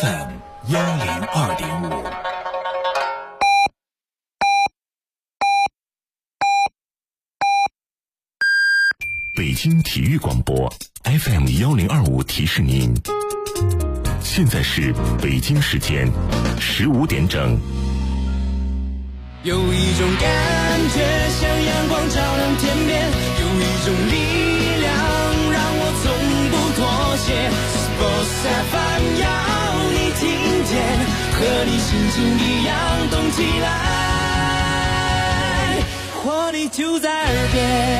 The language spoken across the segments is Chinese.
FM102.5。北京体育广播 FM1025提示您，现在是北京时间15点整。 有一种感觉像阳光照亮天边，有一种力量让我从不妥协。Sports FM 要你听见，和你心情一样动起来，活力就在耳边。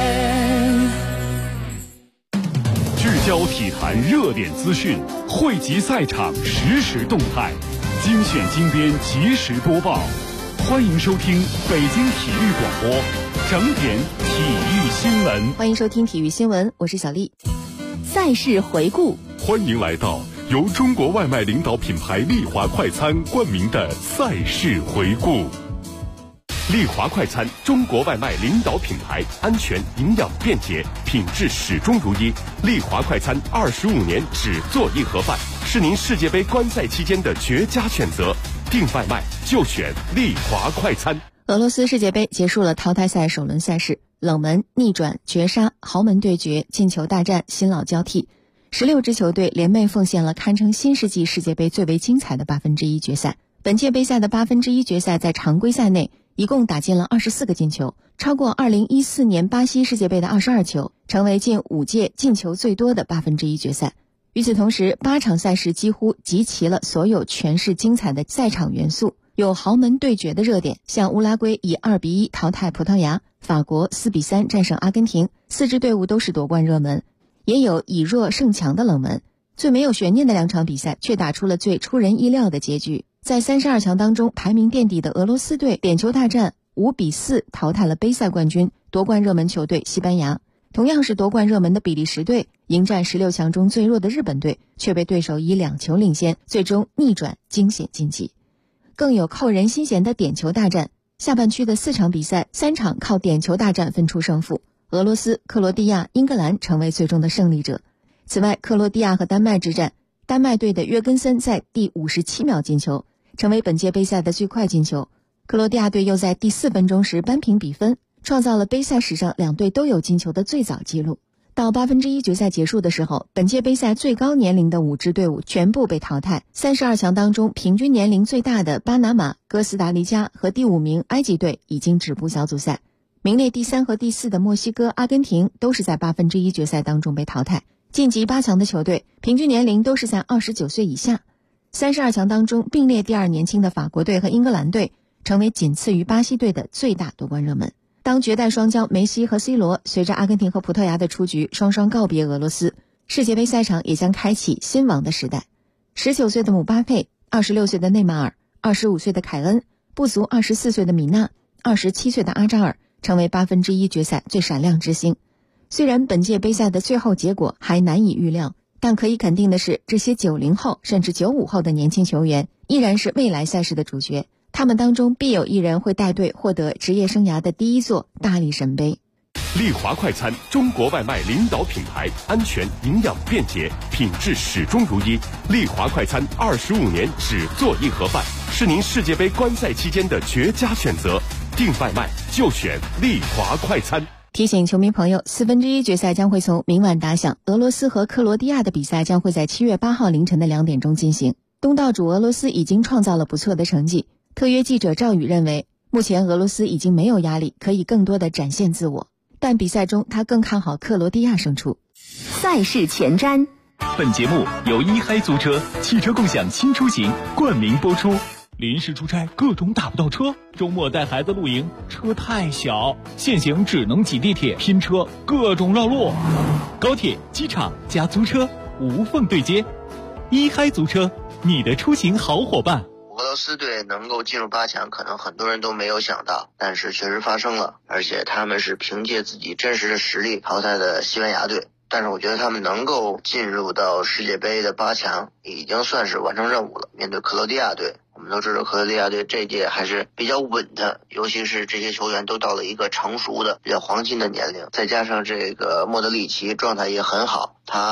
聚焦体坛热点资讯，汇集赛场实时动态，精选精编及时播报。欢迎收听北京体育广播整点体育新闻。 欢迎收听体育新闻，我是小丽。赛事回顾， 欢迎来到由中国外卖领导品牌丽华快餐冠名的赛事回顾。丽华快餐，中国外卖领导品牌，安全、营养、便捷，品质始终如一。丽华快餐25年只做一盒饭，是您世界杯观赛期间的绝佳选择。订外卖就选丽华快餐。 俄罗斯世界杯结束了淘汰赛首轮赛事，冷门、逆转、绝杀、豪门对决、进球大战，新老交替。16支球队联袂奉献了堪称新世纪世界杯最为精彩的1/8决赛。本届杯赛的1/8决赛在常规赛内一共打进了24个进球，超过2014年巴西世界杯的22球，成为近5届进球最多的1/8决赛。与此同时，8场赛事几乎集齐了所有诠释精彩的赛场元素，有豪门对决的热点，像乌拉圭以2-1淘汰葡萄牙，法国4-3战胜阿根廷，4支队伍都是夺冠热门，也有以弱胜强的冷门。最没有悬念的2场比赛却打出了最出人意料的结局。在32强当中排名垫底的俄罗斯队点球大战5-4淘汰了杯赛冠军夺冠热门球队西班牙。同样是夺冠热门的比利时队迎战16强中最弱的日本队，却被对手以2球领先，最终逆转惊险晋级。更有扣人心弦的点球大战，下半区的4场比赛3场靠点球大战分出胜负，俄罗斯、克罗地亚、英格兰成为最终的胜利者。此外，克罗地亚和丹麦之战，丹麦队的约根森在第57秒进球，成为本届杯赛的最快进球。克罗地亚队又在第4分钟时扳平比分，创造了杯赛史上2队都有进球的最早纪录。到1/8决赛结束的时候，本届杯赛最高年龄的5支队伍全部被淘汰。32强当中平均年龄最大的巴拿马、哥斯达黎加和第5名埃及队已经止步小组赛。名列第3和第4的墨西哥、阿根廷都是在1/8决赛当中被淘汰。晋级8强的球队平均年龄都是在29岁以下。32强当中并列第2年轻的法国队和英格兰队成为仅次于巴西队的最大夺冠热门。当绝代双骄梅西和 C 罗随着阿根廷和葡萄牙的出局双双告别俄罗斯，世界杯赛场也将开启新王的时代。19岁的姆巴佩、26岁的内马尔、25岁的凯恩，不足24岁的米纳、27岁的阿扎尔成为1/8决赛最闪亮之星。虽然本届杯赛的最后结果还难以预料，但可以肯定的是，这些90后甚至95后的年轻球员依然是未来赛事的主角，他们当中必有一人会带队获得职业生涯的第一座大力神杯。 丽华快餐，中国外卖领导品牌，安全、营养、便捷，品质始终如一。丽华快餐25年只做一盒饭，是您世界杯观赛期间的绝佳选择。订外卖就选丽华快餐。 提醒球迷朋友，1/4决赛将会从明晚打响，俄罗斯和克罗地亚的比赛将会在7月8号凌晨的2点钟进行。东道主俄罗斯已经创造了不错的成绩，特约记者赵宇认为，目前俄罗斯已经没有压力，可以更多的展现自我，但比赛中他更看好克罗地亚胜出。 赛事前瞻， 本节目由一嗨租车汽车共享轻出行冠名播出。临时出差各种打不到车，周末带孩子露营车太小，现行只能挤地铁拼车，各种绕路。高铁、机场加租车无缝对接，一嗨租车，你的出行好伙伴。 俄罗斯队能够进入8强，可能很多人都没有想到，但是确实发生了，而且他们是凭借自己真实的实力淘汰的西班牙队。但是我觉得他们能够进入到世界杯的8强，已经算是完成任务了。面对克罗地亚队，我们都知道克罗地亚队这一届还是比较稳的，尤其是这些球员都到了一个成熟的比较黄金的年龄，再加上这个莫德里奇状态也很好，他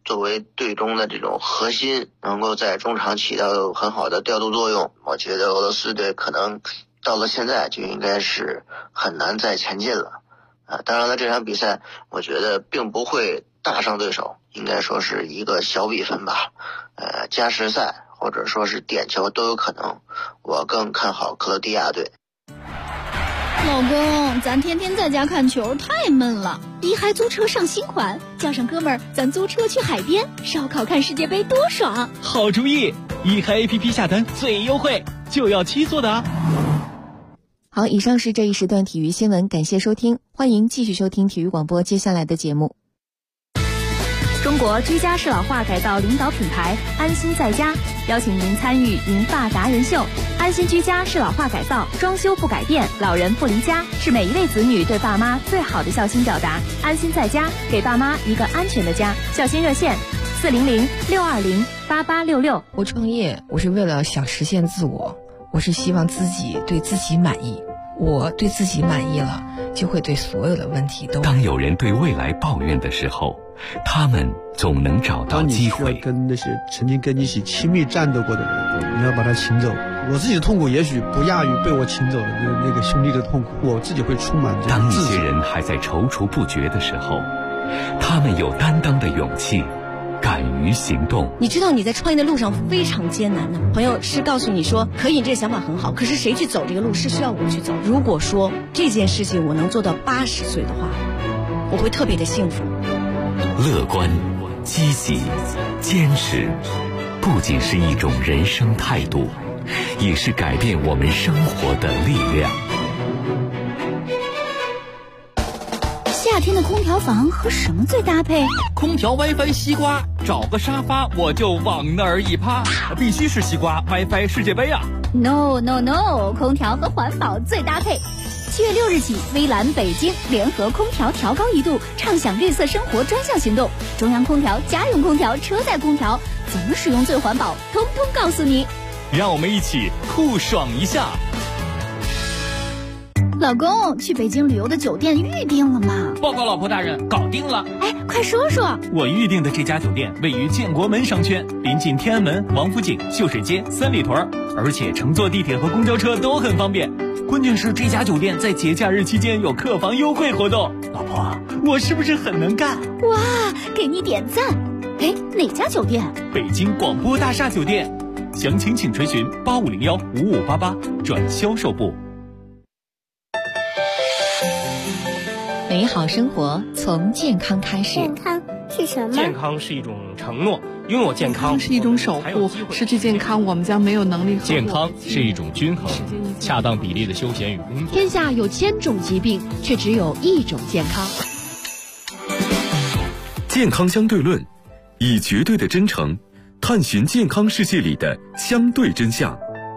作为队中的这种核心，能够在中场起到很好的调度作用。我觉得俄罗斯队可能到了现在就应该是很难再前进了。当然了，这场比赛我觉得并不会大胜对手，应该说是一个小比分吧，加时赛或者说是点球都有可能。我更看好克罗地亚队。 老公，咱天天在家看球太闷了，一嗨租车上新款，叫上哥们儿，咱租车去海边烧烤看世界杯多爽！ 好主意，一嗨 APP 下单最优惠，就要7座的啊！ 好，以上是这一时段体育新闻，感谢收听，欢迎继续收听体育广播接下来的节目。 中国居家适老化改造领导品牌安心在家邀请您参与银发达人秀。安心居家适老化改造，装修不改变，老人不离家，是每一位子女对爸妈最好的孝心表达。安心在家，给爸妈一个安全的家。孝心热线400-620-8866。 我创业，我是为了想实现自我，我是希望自己对自己满意。我对自己满意了，就会对所有的问题都。 当有人对未来抱怨的时候，他们总能找到机会。 当你需要跟那些曾经跟你一起亲密战斗过的人，你要把他请走。我自己的痛苦也许不亚于被我请走的那个兄弟的痛苦，我自己会充满这个当一些人还在踌躇不决的时候，他们有担当的勇气，敢于行动。 你知道你在创业的路上非常艰难的，朋友是告诉你说可以，这个想法很好，可是谁去走这个路是需要我去走。如果说这件事情我能做到80岁的话，我会特别的幸福。 乐观、积极、坚持，不仅是一种人生态度，也是改变我们生活的力量。 夏天的空调房和什么最搭配？ 空调 WiFi 西瓜，找个沙发我就往那儿一趴，必须是西瓜 WiFi 世界杯啊 No， 空调和环保最搭配。7月6日起，微蓝北京联合空调调高1度，畅享绿色生活专项行动。中央空调、家用空调、车载空调，怎么使用最环保，通通告诉你。 让我们一起酷爽一下。 老公，去北京旅游的酒店预定了吗？ 报告老婆大人，搞定了。 哎，快说说。 我预定的这家酒店位于建国门商圈，临近天安门、王府井、秀水街、三里屯，而且乘坐地铁和公交车都很方便。关键是这家酒店在节假日期间有客房优惠活动。老婆，我是不是很能干？ 哇，给你点赞。哎，哪家酒店？ 北京广播大厦酒店。详情请垂询8501-5588转销售部。 美好生活从健康开始。 健康是什么？ 健康是一种承诺，拥有健康是一种守护，失去健康我们将没有能力。 健康是一种均衡，恰当比例的休闲与工作。 天下有1000种疾病，却只有1种健康。 健康相对论，以绝对的真诚探寻健康世界里的相对真相。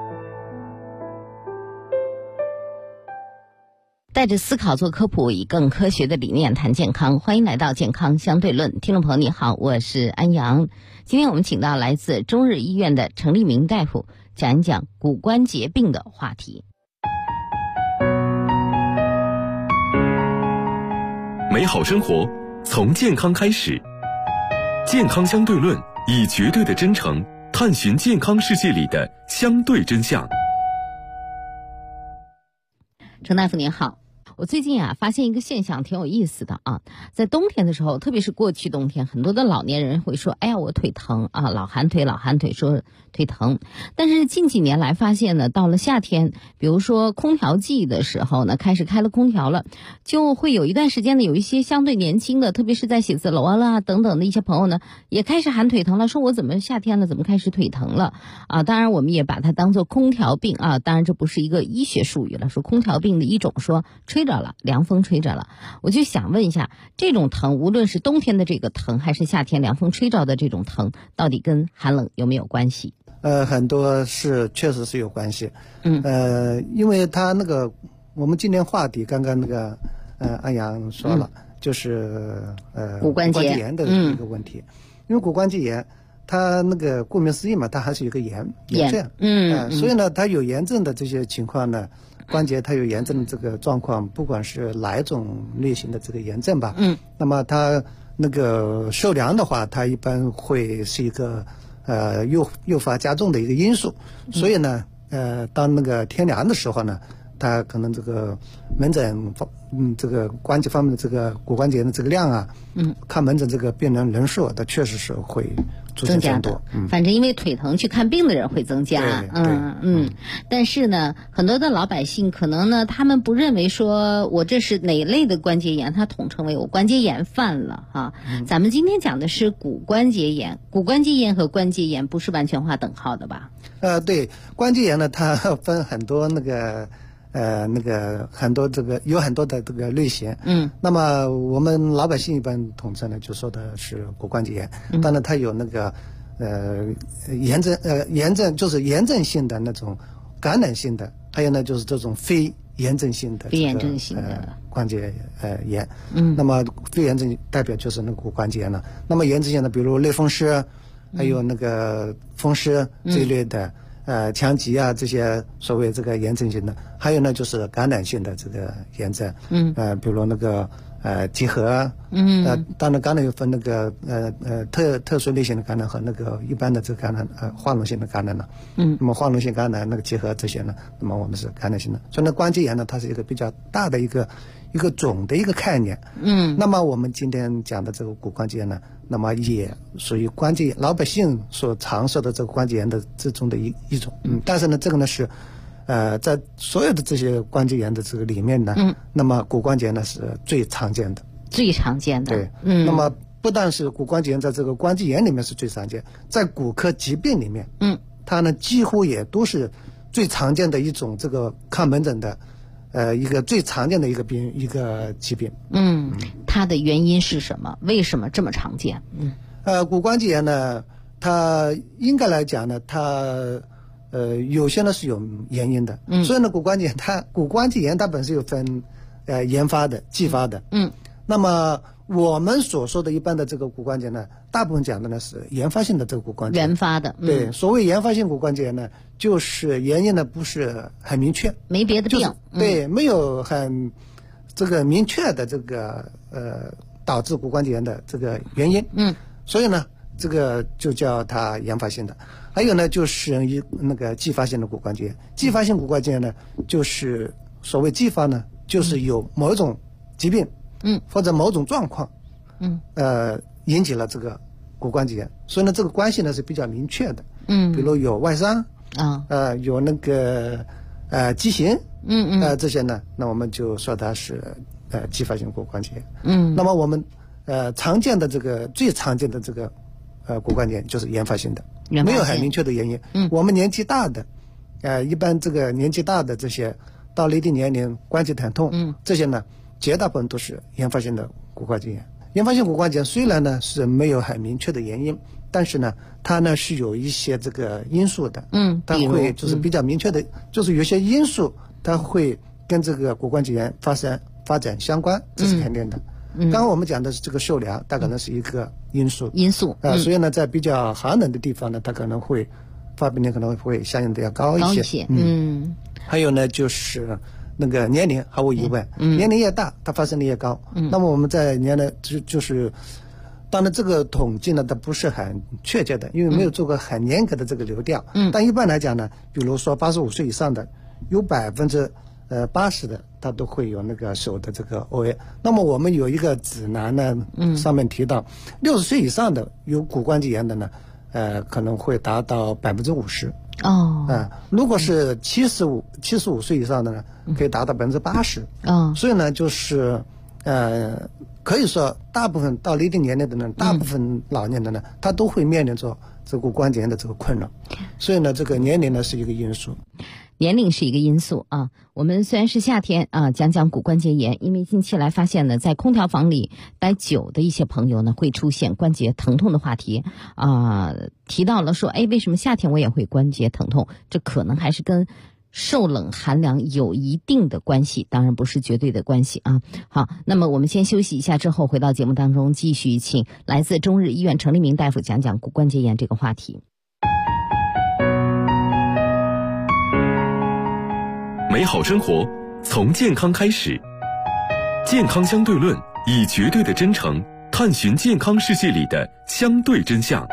带着思考做科普，以更科学的理念谈健康。欢迎来到健康相对论，听众朋友你好，我是安阳。今天我们请到来自中日医院的程立明大夫，讲一讲骨关节病的话题。 美好生活从健康开始，健康相对论，以绝对的真诚探寻健康世界里的相对真相。 程大夫您好，我最近发现一个现象挺有意思的啊，在冬天的时候，特别是过去冬天，很多的老年人会说，哎呀我腿疼啊，老寒腿说腿疼。但是近几年来发现呢，到了夏天，比如说空调季的时候呢，开始开了空调了，就会有一段时间呢，有一些相对年轻的，特别是在写字楼啊等等的一些朋友呢，也开始喊腿疼了，说我怎么夏天了怎么开始腿疼了啊？当然我们也把它当作空调病啊，当然这不是一个医学术语了，说空调病的一种，说吹着了，凉风吹着了。我就想问一下，这种疼无论是冬天的这个疼还是夏天凉风吹着的这种疼，到底跟寒冷有没有关系？ 很多确实是有关系。因为他那个我们今天话题刚刚那个安阳说了，就是骨关节炎的一个问题。因为骨关节炎它那个顾名思义嘛，它还是有个炎症。所以呢它有炎症的这些情况呢，关节它有炎症的这个状况，不管是哪一种类型的这个炎症吧，那么它那个受凉的话，它一般会是一个诱发加重的一个因素。所以呢，当那个天凉的时候呢，它可能这个门诊这个关节方面的这个骨关节的这个量啊，看门诊这个病人数，它确实是会出现增多。 反正因为腿疼去看病的人会增加。但是呢，很多的老百姓可能呢，他们不认为说我这是哪类的关节炎，他统称为我关节炎犯了哈。咱们今天讲的是骨关节炎，骨关节炎和关节炎不是完全划等号的吧？ 对，关节炎呢，它分很多那个很多有很多的这个类型。那么我们老百姓一般统称呢，就说的是骨关节炎。当然它有那个炎症就是炎症性的那种感染性的，还有呢就是这种非炎症性的关节炎。那么非炎症代表就是那个骨关节炎了。那么炎症性的，比如类风湿，还有那个风湿这一类的。强疾啊，这些所谓这个炎症性的，还有呢就是感染性的这个炎症，比如那个结核，当然感染又分那个特殊类型的感染和那个一般的这个感染化脓性的感染了。那么化脓性感染那个结核这些呢，那么我们是感染性的。所以呢，关节炎呢，它是一个比较大的一个总的一个概念。那么我们今天讲的这个骨关节炎呢，那么也属于关节炎，老百姓所常说的这个关节炎的之中的一种。但是呢，这个呢是在所有的这些关节炎的这个里面呢，那么骨关节呢是最常见的。 对。 那么不但是骨关节炎在这个关节炎里面是最常见，在骨科疾病里面，它呢几乎也都是最常见的一种这个看门诊的一个最常见的一个疾病。 它的原因是什么？为什么这么常见？ 骨关节炎呢，它应该来讲呢，它有些呢是有原因的。所以呢，骨关节炎它本身有分原发的、继发的。那么我们所说的一般的这个骨关节呢，大部分讲的呢是原发性的这个骨关节。 原发的。 对，所谓原发性骨关节炎呢，就是原因呢不是很明确， 没别的病。 对，没有很这个明确的这个导致骨关节炎的这个原因。所以呢，这个就叫它原发性的。还有呢，就是那个继发性的骨关节炎。继发性骨关节炎呢，就是所谓继发呢，就是有某种疾病，或者某种状况，引起了这个骨关节炎。所以呢，这个关系呢是比较明确的。比如有外伤有那个畸形，这些呢，那我们就说它是继发性骨关节炎。那么我们常见的这个最常见的这个骨关节炎就是原发性的，没有很明确的原因。我们年纪大的，一般这个年纪大的这些到了一定年龄关节疼痛，这些呢绝大部分都是原发性的骨关节炎。原发性骨关节虽然呢是没有很明确的原因，但是呢它呢是有一些这个因素的。它会就是比较明确的，就是有些因素它会跟这个骨关节炎发展相关，这是肯定的。刚刚我们讲的是这个受凉，它可能是一个因素。所以呢，在比较寒冷的地方呢，它可能会发病率可能会相应的要高一些。还有呢，就是那个年龄，毫无疑问，年龄越大，它发生率越高。那么我们在年龄就是当然这个统计呢，它不是很确切的，因为没有做过很严格的这个流调。但一般来讲呢，比如说85岁以上的，有80%的，它都会有那个手的这个 OA。那么我们有一个指南呢，上面提到，60岁以上的有骨关节炎的呢，可能会达到50%。如果是75岁以上的呢，可以达到80%。所以呢，就是可以说大部分到了一定年龄的呢，大部分老年的呢，他都会面临着这个骨关节炎的这个困扰。所以呢，这个年龄呢是一个因素。 年龄是一个因素啊。我们虽然是夏天啊，讲骨关节炎，因为近期来发现呢，在空调房里待久的一些朋友呢，会出现关节疼痛的话题啊，提到了说，为什么夏天我也会关节疼痛？这可能还是跟受冷寒凉有一定的关系，当然不是绝对的关系啊。好，那么我们先休息一下，之后回到节目当中，继续请来自中日医院程立明大夫讲骨关节炎这个话题。 美好生活从健康开始，健康相对论以绝对的真诚探寻健康世界里的相对真相。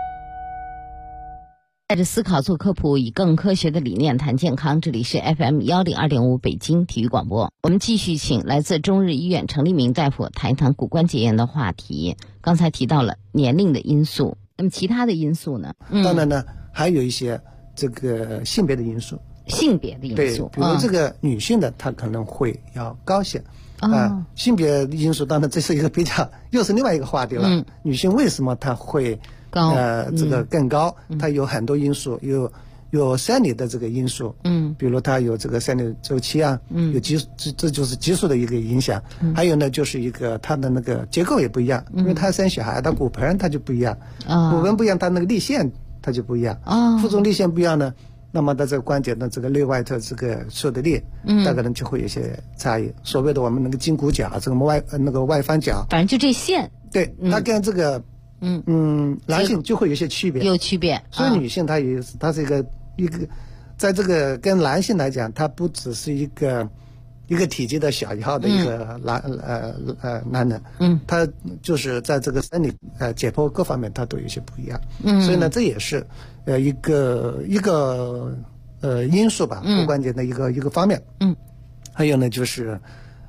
带着思考做科普，以更科学的理念谈健康。这里是 FM102.5 北京体育广播。我们继续请来自中日医院陈立明大夫谈一谈骨关节炎的话题。刚才提到了年龄的因素，那么其他的因素呢？ 当然呢，还有一些这个性别的因素。 性别的因素， 对，比如这个女性的，她可能会要高些。性别因素当然这是一个比较，又是另外一个话题了。女性为什么她会高？ 这个更高，它有很多因素，有生理的这个因素，比如它有这个生理周期啊，有这就是激素的一个影响。还有呢，就是一个它的那个结构也不一样，因为它生小孩，它骨盆它就不一样，骨盆不一样，它那个立线它就不一样，负重立线不一样呢。那么它这个关节的这个内外侧这个受的力，大概呢就会有一些差异。所谓的我们那个胫骨角，这个外翻角， 反正就这线， 对，它跟这个男性就会有一些区别， 有区别。 所以女性她是一个，在这个跟男性来讲，它不只是一个体积的小一号的一个男人，他就是在这个生理解剖各方面他都有些不一样，所以呢这也是一个因素吧，骨关节的一个方面。还有呢就是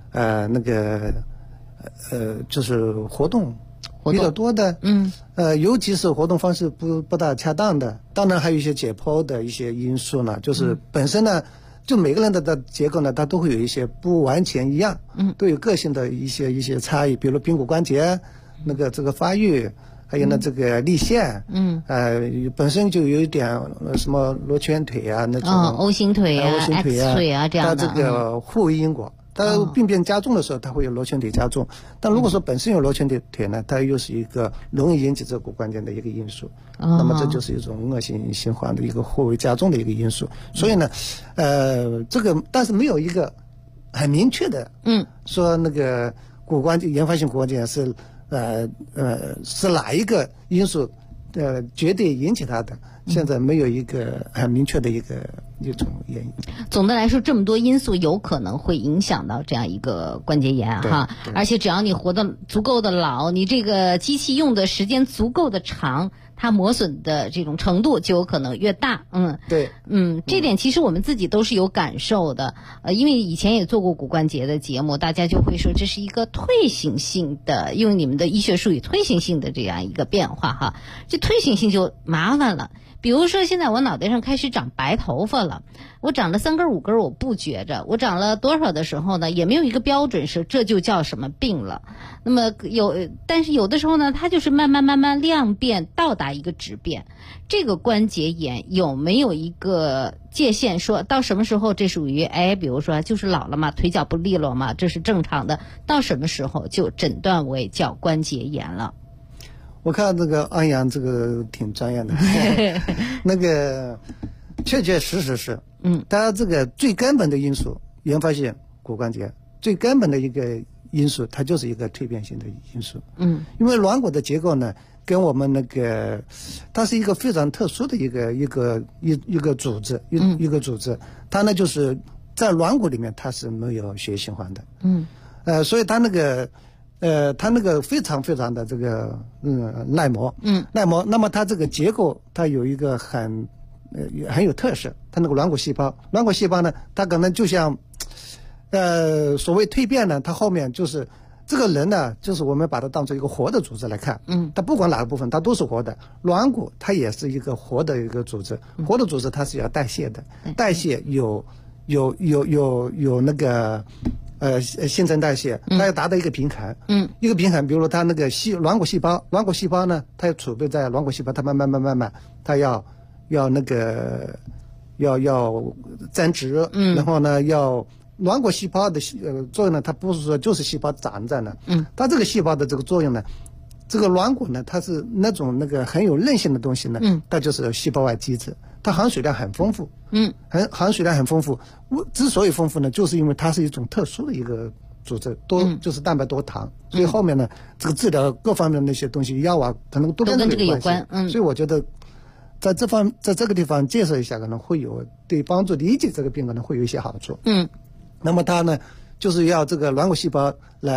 就是活动比较多的，尤其是活动方式不大恰当的。当然还有一些解剖的一些因素呢，就是本身呢就每个人的结构呢，它都会有一些不完全一样，都有个性的一些差异，比如髌骨关节这个发育，还有呢这个立线，本身就有一点什么罗圈腿啊那种 ，O 型腿啊 ，X 腿啊这样的， 它这个互为因果。它病变加重的时候，它会有螺旋腿加重。但如果说本身有螺旋腿呢，它又是一个容易引起这个骨关节的一个因素。那么这就是一种恶性循环的一个互为加重的一个因素。所以呢，这个但是没有一个很明确的，说那个骨关节原发性骨关节炎是哪一个因素决定引起它的。现在没有一个很明确的一种原因。 总的来说，这么多因素有可能会影响到这样一个关节炎哈。而且只要你活得足够的老，你这个机器用的时间足够的长，它磨损的这种程度就有可能越大。 对， 这点其实我们自己都是有感受的。因为以前也做过骨关节的节目，大家就会说这是一个退行性的，用你们的医学术语退行性的这样一个变化哈。这退行性就麻烦了。比如说现在我脑袋上开始长白头发了，我长了3根5根我不觉着，我长了多少的时候呢，也没有一个标准是这就叫什么病了。那么但是有的时候呢，它就是慢慢量变到达一个质变。这个关节炎有没有一个界限，说到什么时候这属于比如说就是老了嘛，腿脚不利落嘛，这是正常的，到什么时候就诊断为叫关节炎了？ 我看这个安阳这个挺专业的，那个确实是，它这个最根本的因素，原发性骨关节最根本的一个因素，它就是一个蜕变性的因素。因为软骨的结构呢，跟我们它是一个非常特殊的一个组织，一个组织，它呢就是在软骨里面它是没有血液循环的，所以它那个非常非常的这个耐磨，耐磨。那么它这个结构它有一个很有特色，它那个软骨细胞呢，它可能就像所谓蜕变呢，它后面就是这个人呢，就是我们把它当成一个活的组织来看，它不管哪个部分它都是活的。软骨它也是一个活的一个组织，活的组织它是要代谢的，代谢有那个新陈代谢，它要达到一个平衡，一个平衡。比如说它那个软骨细胞呢，它要储备在软骨细胞，它慢慢，它要那个要增殖，然后呢要软骨细胞的作用呢，它不是说就是细胞长在那，它这个细胞的这个作用呢，这个软骨呢，它是那个很有韧性的东西呢，它就是细胞外基质，它含水量很丰富，含水量很丰富。之所以丰富呢，就是因为它是一种特殊的一个组织，就是蛋白多糖，所以后面呢，这个治疗各方面的那些东西，药啊，可能都跟这个有关系。所以我觉得，在这个地方介绍一下，可能会有对帮助理解这个病可能会有一些好处。那么它呢，就是要这个软骨细胞来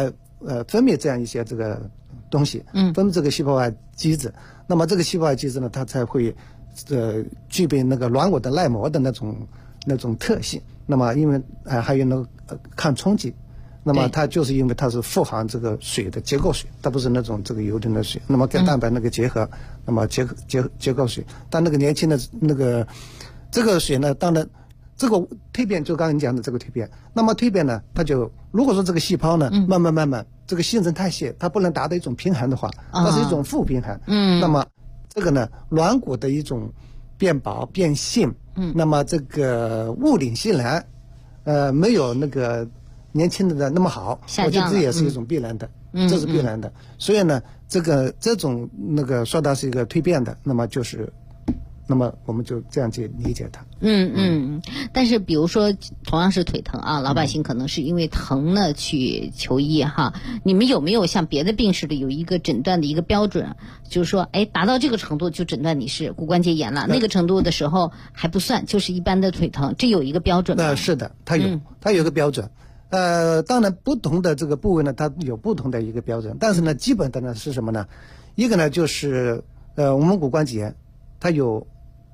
分泌这样一些这个东西，分泌这个细胞外基质。那么这个细胞外基质呢，它才会具备那个软骨的耐磨的那种特性。那么因为还有那个抗冲击。那么它就是因为它是富含这个水的结构水，它不是那种这个油的水。那么跟蛋白那个结合，那么结构水。但那个年轻的那个这个水呢，当然这个蜕变就刚才你讲的这个蜕变。那么蜕变呢，它就如果说这个细胞呢，慢慢这个新陈代谢它不能达到一种平衡的话，它是一种负平衡。那么这个呢，软骨的一种变薄变性，那么这个物理性能没有那个年轻的那么好，我觉得这也是一种必然的，这是必然的。所以呢，这种那个说它是一个蜕变的，那么我们就这样去理解它。 但是比如说同样是腿疼啊，老百姓可能是因为疼呢去求医哈。你们有没有像别的病似的有一个诊断的一个标准？就是说，达到这个程度就诊断你是骨关节炎了，那个程度的时候还不算，就是一般的腿疼，这有一个标准吗？ 是的，它有一个标准。当然不同的这个部位呢，它有不同的一个标准，但是呢，基本的呢是什么呢？一个呢就是我们骨关节炎它有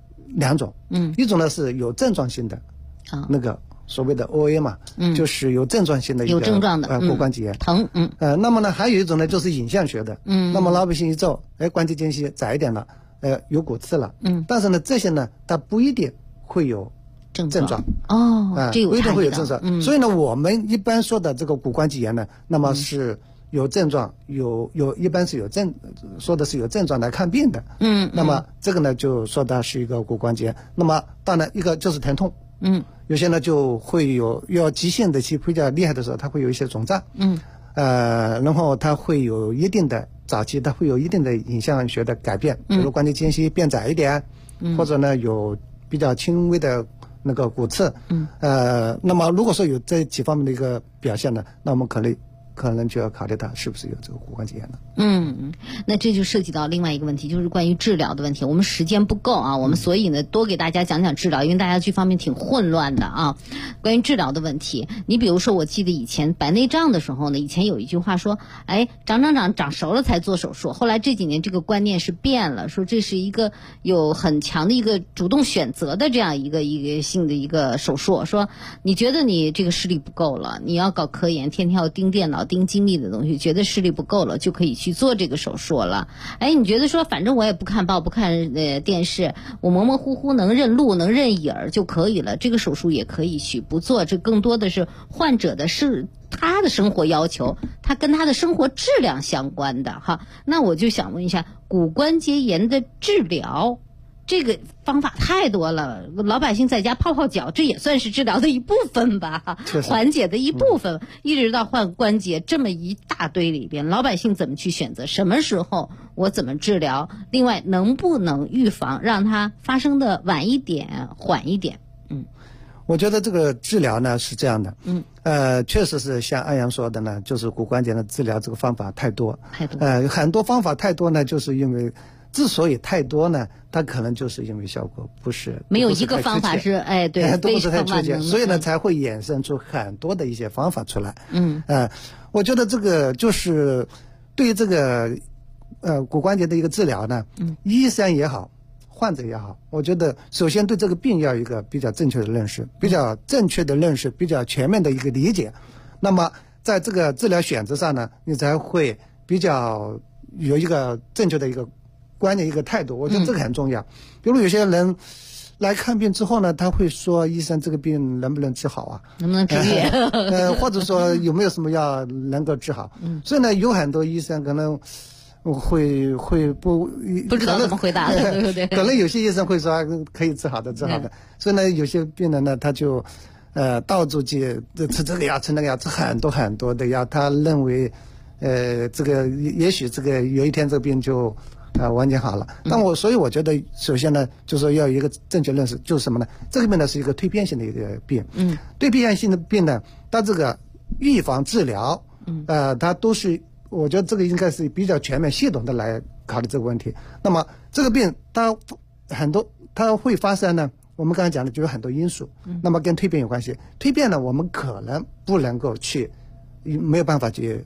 2种，一种呢是有症状性的，那个所谓的 OA 嘛，就是有症状性的一个有症状的骨关节炎疼， 那么呢还有一种呢就是影像学的，那么老百姓一照，关节间隙窄一点了，有骨刺了，但是呢这些呢它不一定会有症状这有不一定会有症状。 所以呢，我们一般说的这个骨关节炎呢，那么是有症状，一般是说的是有症状来看病的。那么这个呢，就说它是一个骨关节。那么当然一个就是疼痛。有些呢就会有要急性的比较厉害的时候，它会有一些肿胀。然后它会有一定的早期，它会有一定的影像学的改变，比如关节间隙变窄一点，或者呢有比较轻微的那个骨刺，那么如果说有这几方面的一个表现呢，那我们可能就要考虑它是不是有这个骨关节炎了。 那这就涉及到另外一个问题，就是关于治疗的问题。我们时间不够啊，我们所以呢多给大家讲讲治疗，因为大家这方面挺混乱的啊。关于治疗的问题，你比如说，我记得以前白内障的时候呢，以前有一句话说，长熟了才做手术。后来这几年这个观念是变了，说这是一个有很强的一个主动选择的这样一个性的一个手术。说你觉得你这个视力不够了，你要搞科研，天天要盯电脑盯精密的东西，觉得视力不够了，就可以去做这个手术了。你觉得说反正我也不看报不看电视，我模模糊糊能认路能认影儿就可以了，这个手术也可以去不做。这更多的是患者的是他的生活要求，他跟他的生活质量相关的哈。那我就想问一下，骨关节炎的治疗这个方法太多了，老百姓在家泡泡脚，这也算是治疗的一部分吧，缓解的一部分。一直到换关节这么一大堆里边，老百姓怎么去选择？什么时候我怎么治疗？另外，能不能预防，让它发生的晚一点、缓一点？ 我觉得这个治疗呢是这样的，确实是像安阳说的呢，就是骨关节的治疗这个方法太多，很多方法太多呢，就是因为。之所以太多呢，它可能就是因为效果不是没有一个方法是都不是太确切，所以呢才会衍生出很多的一些方法出来。我觉得这个就是对于这个骨关节的一个治疗呢，医生也好，患者也好，我觉得首先对这个病要有一个比较正确的认识，比较全面的一个理解。那么在这个治疗选择上呢，你才会比较有一个正确的一个观念一个态度，我觉得这个很重要。比如有些人来看病之后呢，他会说医生这个病能不能治好啊？ 能不能治愈？ 或者说有没有什么药能够治好？所以呢，有很多医生可能会不知道怎么回答的，对不对？ 可能有些医生会说可以治好的。所以呢，有些病人呢，他就到处去吃这个药吃那个药，吃很多很多的药，他认为这个也许这个有一天这个病就完全好了。所以我觉得首先呢，就是说要有一个正确认识，就是什么呢？这个病呢是一个蜕变性的一个病。蜕变性的病呢，它这个预防治疗，它都是我觉得这个应该是比较全面系统的来考虑这个问题。那么这个病它会发生呢，我们刚才讲的就有很多因素，那么跟蜕变有关系。蜕变呢，我们可能不能够去没有办法去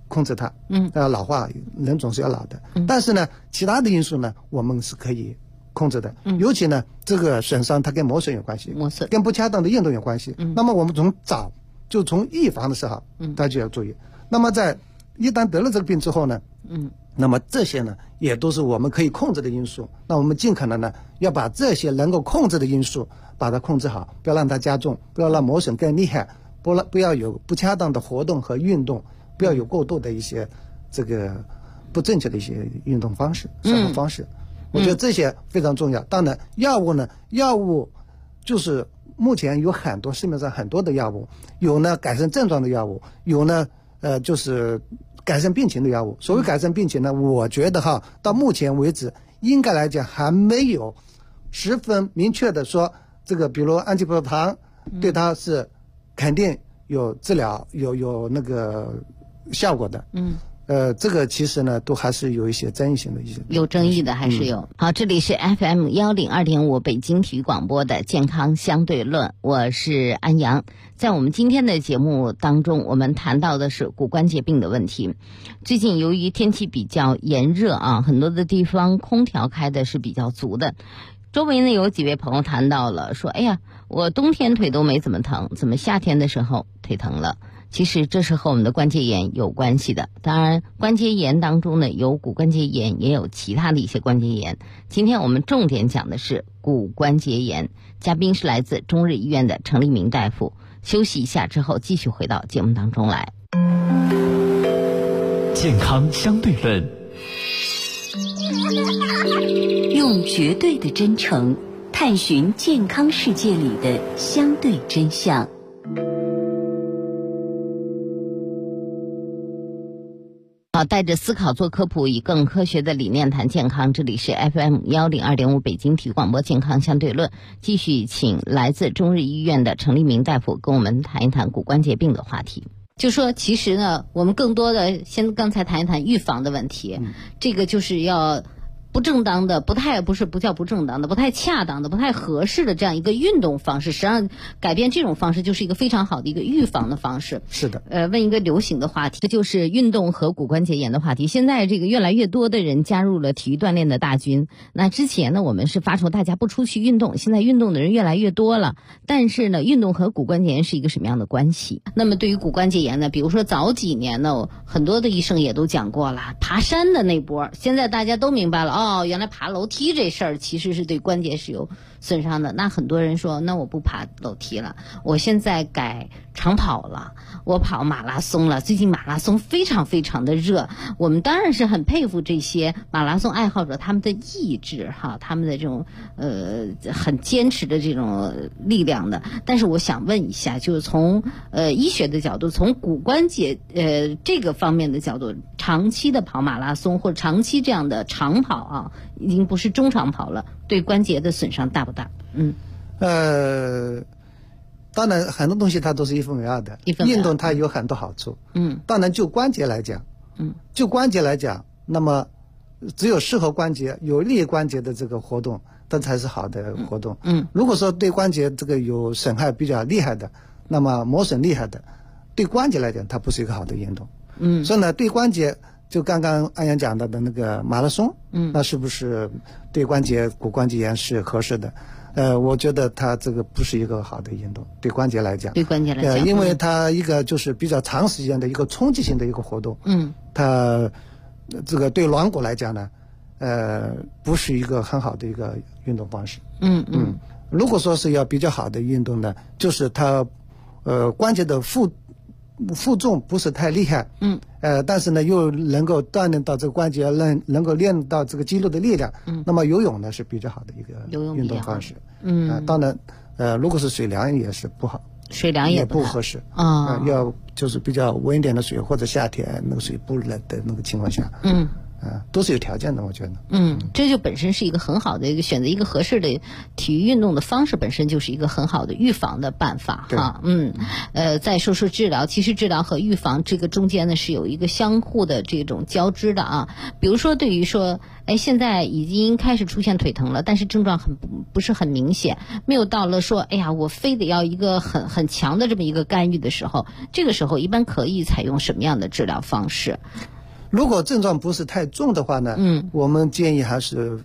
控制它，老化，人总是要老的，但是呢，其他的因素呢，我们是可以控制的，尤其呢，这个损伤它跟磨损有关系，跟不恰当的运动有关系，那么我们从预防的时候，大家就要注意。那么在一旦得了这个病之后呢，那么这些呢，也都是我们可以控制的因素。那我们尽可能呢，要把这些能够控制的因素把它控制好，不要让它加重，不要让磨损更厉害，不要有不恰当的活动和运动，不要有过度的一些这个不正确的一些运动方式、生活方式。我觉得这些非常重要。当然，药物就是目前有很多市面上很多的药物，有呢改善症状的药物，有呢就是改善病情的药物。所谓改善病情呢，我觉得到目前为止应该来讲还没有十分明确的说这个，比如氨基葡萄糖对它是肯定有治疗有那个效果的。这个其实呢都还是有一些争议性的一些， 有争议的还是有。好，这里是 FM 102.5北京体育广播的健康相对论，我是安阳。在我们今天的节目当中，我们谈到的是骨关节病的问题。最近由于天气比较炎热很多的地方空调开的是比较足的。周围呢有几位朋友谈到了说，哎呀，我冬天腿都没怎么疼，怎么夏天的时候腿疼了？其实这是和我们的关节炎有关系的。当然，关节炎当中呢有骨关节炎，也有其他的一些关节炎。今天我们重点讲的是骨关节炎。嘉宾是来自中日医院的程立明大夫。休息一下之后，继续回到节目当中来。 健康相对论， 用绝对的真诚探寻健康世界里的相对真相。 好，带着思考做科普，以更科学的理念谈健康。这里是 FM 102.5北京体育广播健康相对论，继续请来自中日医院的程立明大夫跟我们谈一谈骨关节病的话题。就说其实呢，我们更多的刚才谈一谈预防的问题，这个就是要不正当的、不叫不正当的、不太恰当的、不太合适的这样一个运动方式，实际上改变这种方式就是一个非常好的一个预防的方式。 是的。 问一个流行的话题，这就是运动和骨关节炎的话题。现在这个越来越多的人加入了体育锻炼的大军。那之前呢，我们是发愁大家不出去运动，现在运动的人越来越多了。但是呢，运动和骨关节炎是一个什么样的关系？那么对于骨关节炎呢，比如说早几年呢，很多的医生也都讲过了，爬山的那波，现在大家都明白了。原来爬楼梯这事儿其实是对关节是有损伤的。那很多人说，那我不爬楼梯了，我现在改长跑了，我跑马拉松了。最近马拉松非常非常的热，我们当然是很佩服这些马拉松爱好者他们的意志他们的这种很坚持的这种力量的。但是我想问一下，就是从医学的角度，从骨关节这个方面的角度，长期的跑马拉松或者长期这样的长跑已经不是中长跑了，对关节的损伤大不大？ 当然很多东西它都是一分为二的。运动它有很多好处。当然就关节来讲，那么只有适合关节、有利于关节的这个活动，它才是好的活动。如果说对关节这个有损害比较厉害的，那么磨损厉害的，对关节来讲它不是一个好的运动。所以呢，对关节，就刚刚安阳讲到的那个马拉松，那是不是对骨关节炎是合适的？我觉得它这个不是一个好的运动，对关节来讲。因为它一个就是比较长时间的一个冲击性的一个活动。它这个对软骨来讲呢，不是一个很好的一个运动方式。如果说是要比较好的运动呢，就是它关节的负重不是太厉害，但是呢又能够锻炼到这个关节，能够练到这个肌肉的力量，那么游泳呢是比较好的一个运动方式。当然如果是水凉也是不好， 水凉也不合适要就是比较温一点的水，或者夏天那个水不冷的那个情况下， 都是有条件的，我觉得。 这就本身是一个很好的一个选择，一个合适的体育运动的方式，本身就是一个很好的预防的办法哈。再说说治疗，其实治疗和预防这个中间呢是有一个相互的这种交织的啊。比如说，对于说，现在已经开始出现腿疼了，但是症状不是很明显，没有到了说，我非得要一个很强的这么一个干预的时候，这个时候一般可以采用什么样的治疗方式？ 如果症状不是太重的话呢，我们建议还是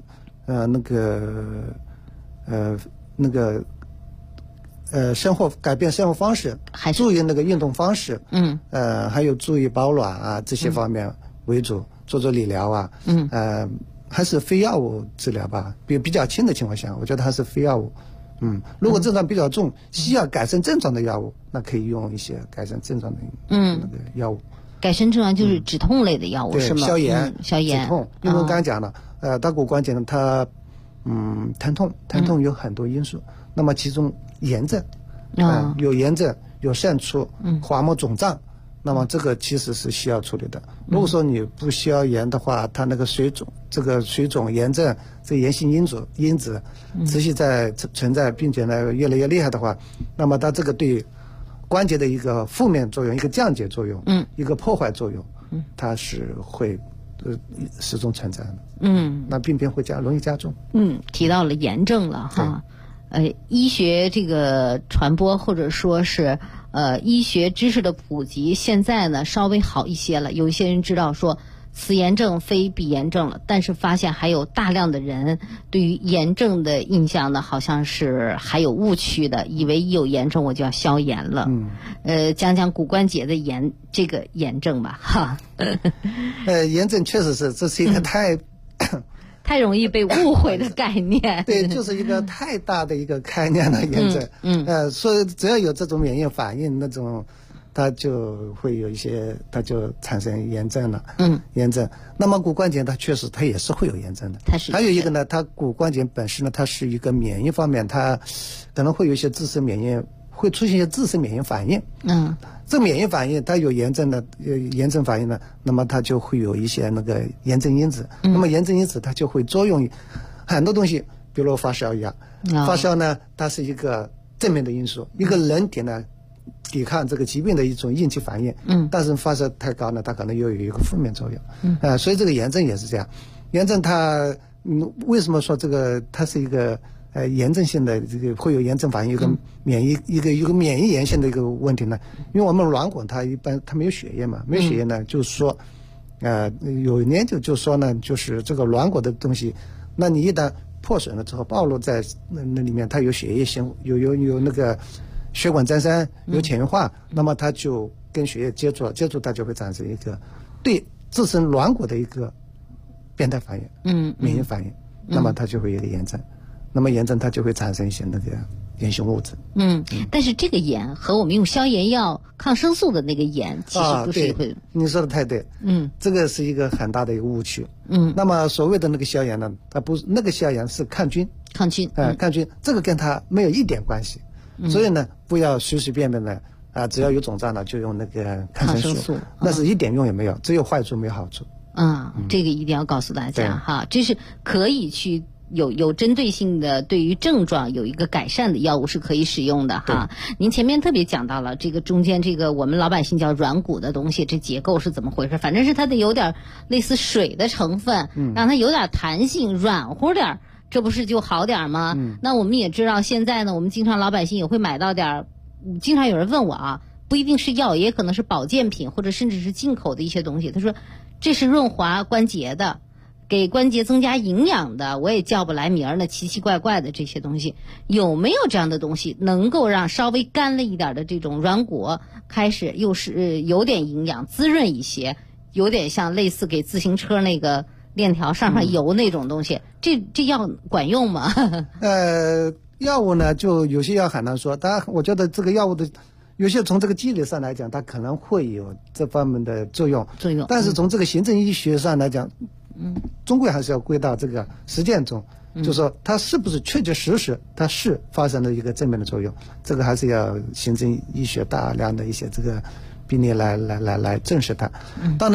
改变生活方式，注意那个运动方式，还有注意保暖啊这些方面为主，做理疗啊，还是非药物治疗吧，比较轻的情况下，我觉得还是非药物。如果症状比较重，需要改善症状的药物，那可以用一些改善症状的那个药物。 改善症状就是止痛类的药物是吗？ 消炎、 止痛。因为我刚才讲了，大骨关节呢，它疼痛有很多因素，那么其中炎症，有炎症，有渗出、滑膜肿胀，那么这个其实是需要处理的。如果说你不消炎的话，它那个水肿、炎症这炎性因子持续在存在，并且呢越来越厉害的话，那么它这个对关节的一个负面作用，一个降解作用，一个破坏作用，它是会始终存在的。那病变会容易加重。 提到了炎症了哈，医学这个传播或者说是医学知识的普及，现在呢稍微好一些了。有一些人知道说此炎症非彼炎症了，但是发现还有大量的人对于炎症的印象呢，好像是还有误区的，以为一有炎症我就要消炎了。讲讲骨关节的这个炎症吧，哈。 炎症确实是，这是一个太容易被误会的概念。 对，就是一个太大的一个概念的炎症。所以只要有这种免疫反应，那种它就会有一些，它就产生炎症了。炎症。那么骨关节它确实它也是会有炎症的。还有一个呢，它骨关节本身呢，它是一个免疫方面，它可能会有一些自身免疫，会出现一些自身免疫反应。这免疫反应它有炎症的炎症反应呢，那么它就会有一些那个炎症因子。那么炎症因子它就会作用于很多东西，比如发烧一样。发烧呢，它是一个正面的因素，一个人体呢抵抗这个疾病的一种应激反应。但是发烧太高呢，它可能又有一个负面作用。所以这个炎症也是这样。炎症它为什么说这个它是一个炎症性的这个会有炎症反应，一个免疫炎性的一个问题呢？因为我们软骨它一般它没有血液嘛，没有血液呢，就是说有研究就说呢，就是这个软骨的东西，那你一旦破损了之后暴露在那里面，它有血液性，有那个血管增生，有纤维化，那么它就跟血液接触它就会产生一个对自身软骨的一个变态反应，免疫反应，那么它就会有一个炎症。那么炎症它就会产生一些那个炎性物质。 但是这个炎和我们用消炎药、抗生素的那个炎其实不是一回。 你说的太对。这个是一个很大的一个误区。那么所谓的那个消炎呢，它不是那个消炎是抗菌。抗菌这个跟它没有一点关系。所以呢，不要随随便便的只要有肿胀了就用那个抗生素，那是一点用也没有，只有坏处没有好处。 这个一定要告诉大家哈，这是可以去。有针对性的，对于症状有一个改善的药物是可以使用的哈。您前面特别讲到了这个中间这个我们老百姓叫软骨的东西，这结构是怎么回事？反正是它得有点类似水的成分，让它有点弹性，软乎点，这不是就好点吗？那我们也知道现在呢，我们经常老百姓也会买到点，经常有人问我不一定是药，也可能是保健品或者甚至是进口的一些东西。他说这是润滑关节的。给关节增加营养的，我也叫不来名儿呢，奇奇怪怪的这些东西，有没有这样的东西能够让稍微干了一点的这种软骨开始又是有点营养滋润一些，有点像类似给自行车那个链条上油那种东西，这药管用吗？ 药物呢，就有些药很难说，当然我觉得这个药物的有些从这个机理上来讲，它可能会有这方面的作用，但是从这个行政医学上来讲，终归还是要归到这个实践中，就是说它是不是确确实实它是发生了一个正面的作用，这个还是要行政医学大量的一些这个病例来证实它。当然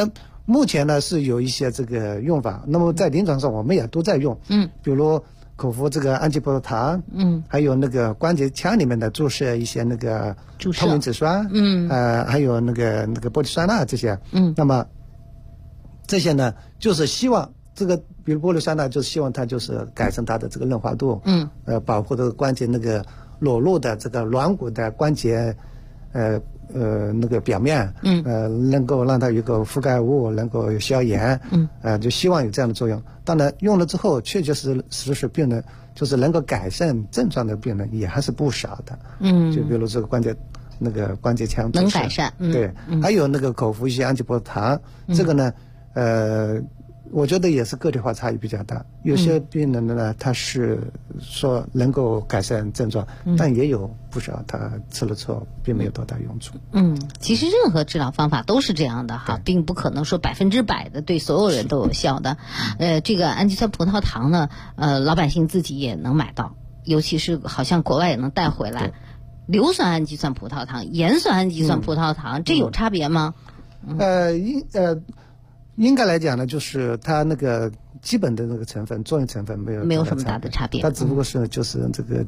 目前呢是有一些这个用法，那么在临床上我们也都在用，比如口服这个氨基葡萄糖，还有那个关节腔里面的注射一些那个透明质酸，还有那个玻璃酸钠这些，那么这些呢就是希望这个，比如玻璃酸钠，就是希望它就是改善它的这个韧滑度，保护这个关节那个裸露的这个软骨的关节，那个表面，能够让它有个覆盖物，能够有消炎，就希望有这样的作用。当然用了之后，确确实实是病人就是能够改善症状的病人也还是不少的，就比如这个关节腔能改善， 对，还有那个口服一些氨基葡萄糖，这个呢，我觉得也是个体化差异比较大，有些病人呢他是说能够改善症状，但也有不少他吃了之后并没有多大用处。 其实任何治疗方法都是这样的哈，并不可能说100%的对所有人都有效的。这个氨基酸葡萄糖呢，老百姓自己也能买到，尤其是好像国外也能带回来。硫酸氨基酸葡萄糖、盐酸氨基酸葡萄糖，这有差别吗？ 应该来讲呢，就是它那个基本的那个成分、作用成分没有什么大的差别， 它只不过是就是这个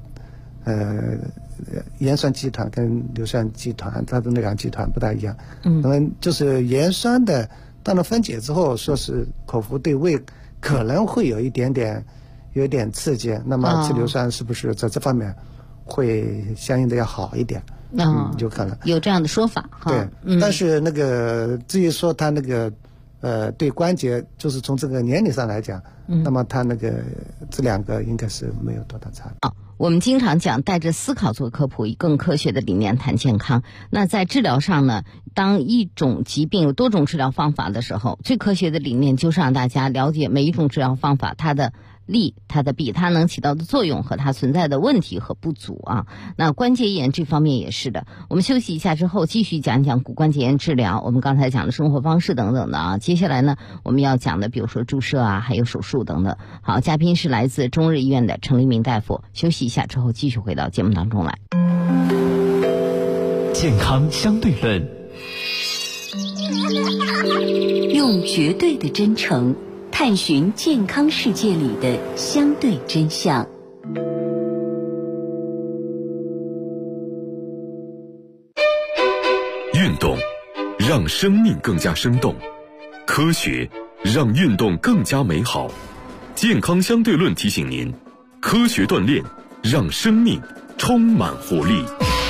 盐酸基团跟硫酸基团它的那两基团不大一样。就是盐酸的，当然分解之后说是口服对胃可能会有一点刺激，那么吃硫酸是不是在这方面会相应的要好一点？有可能有这样的说法哈。 对，但是那个至于说它那个对关节，就是从这个年龄上来讲，那么它那个这两个应该是没有多大差别。 我们经常讲带着思考做科普，以更科学的理念谈健康。那在治疗上呢，当一种疾病有多种治疗方法的时候，最科学的理念就是让大家了解每一种治疗方法它的利、它的弊，它能起到的作用和它存在的问题和不足啊。那关节炎这方面也是的。我们休息一下之后继续讲讲骨关节炎治疗。我们刚才讲的生活方式等等的啊，接下来呢我们要讲的比如说注射啊，还有手术等等。好，嘉宾是来自中日医院的程立明大夫。休息一下之后继续回到节目当中来。 健康相对论， 用绝对的真诚探寻健康世界里的相对真相。 运动让生命更加生动，科学让运动更加美好。健康相对论提醒您，科学锻炼让生命充满活力。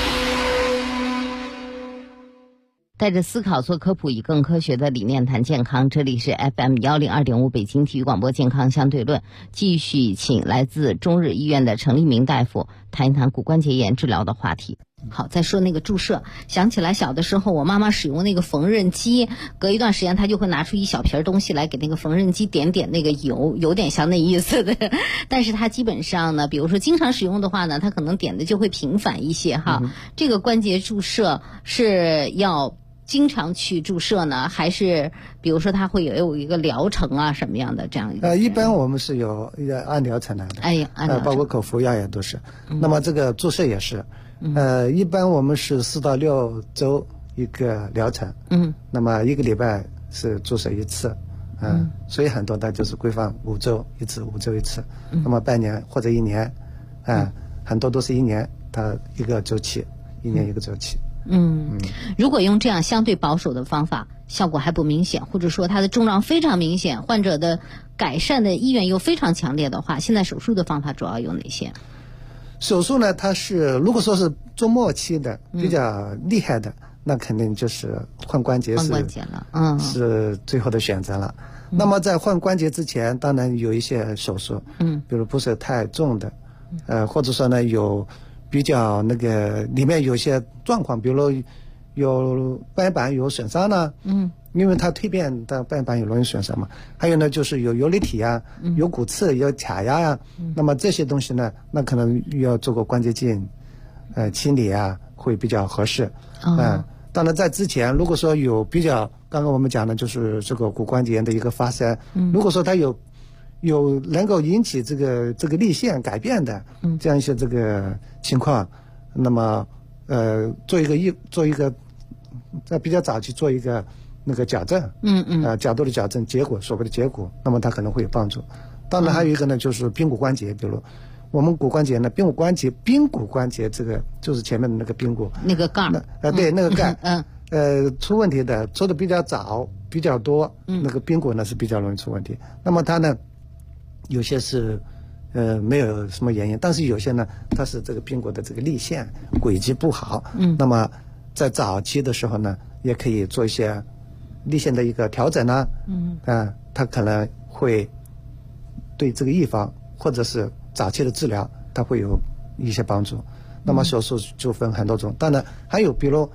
带着思考做科普，以更科学的理念谈健康。这里是 FM 102.5北京体育广播健康相对论，继续请来自中日医院的程立明大夫谈一谈骨关节炎治疗的话题。好，再说那个注射，想起来小的时候我妈妈使用那个缝纫机，隔一段时间她就会拿出一小瓶东西来给那个缝纫机点那个油，有点像那意思的。但是她基本上呢，比如说经常使用的话呢，她可能点的就会频繁一些哈。这个关节注射是要经常去注射呢，还是比如说它会有一个疗程啊什么样的这样一个？ 一般我们是有按疗程来的，按疗程包括口服药也都是。那么这个注射也是，一般我们是4到6周一个疗程，那么1个礼拜是注射1次，所以很多的就是规范5周1次，5周1次，那么半年或者1年，很多都是1年，它一个周期，1年1个周期。 如果用这样相对保守的方法，效果还不明显，或者说它的症状非常明显，患者的改善的意愿又非常强烈的话，现在手术的方法主要有哪些？ 手术呢，它是如果说是中末期的比较厉害的，那肯定就是换关节了，是最后的选择了。那么在换关节之前，当然有一些手术，比如不是太重的，或者说呢有比较那个里面有些状况，比如有半月板有损伤呢，因为它蜕变的半月板有容易损伤嘛。还有呢就是有游离体啊，有骨刺，有卡压啊，那么这些东西呢，那可能要做个关节镜清理啊，会比较合适。当然在之前如果说有比较，刚刚我们讲的就是这个骨关节炎的一个发生，如果说它有能够引起这个力线改变的这样一些这个情况，那么做一个在比较早期做一个那个矫正，角度的矫正结果所谓的结果，那么它可能会有帮助。当然还有一个呢，就是髌骨关节，比如我们骨关节呢，髌骨关节这个就是前面的那个髌骨那个盖对，那个盖出问题的出的比较早比较多，那个髌骨呢是比较容易出问题。那么它呢有些是没有什么原因，但是有些呢它是这个髌骨的这个立线轨迹不好，那么在早期的时候呢也可以做一些立线的一个调整呢，它可能会对这个预防或者是早期的治疗它会有一些帮助。那么手术就分很多种，当然还有比如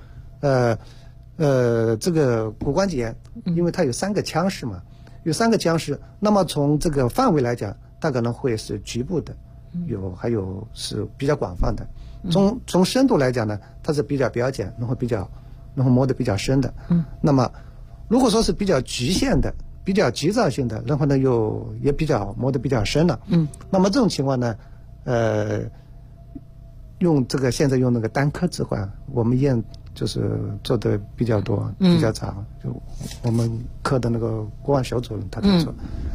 这个骨关节，因为它有3个腔室嘛，有3个腔室，那么从这个范围来讲，它可能会是局部的，还有是比较广泛的。从深度来讲呢，它是比较表浅，然后磨得比较深的。那么如果说是比较局限的、比较急躁性的，然后呢也比较磨得比较深了。那么这种情况呢，现在用那个单科置换，我们医院就是做的比较多，比较早，就我们科的那个郭万守主任他在做，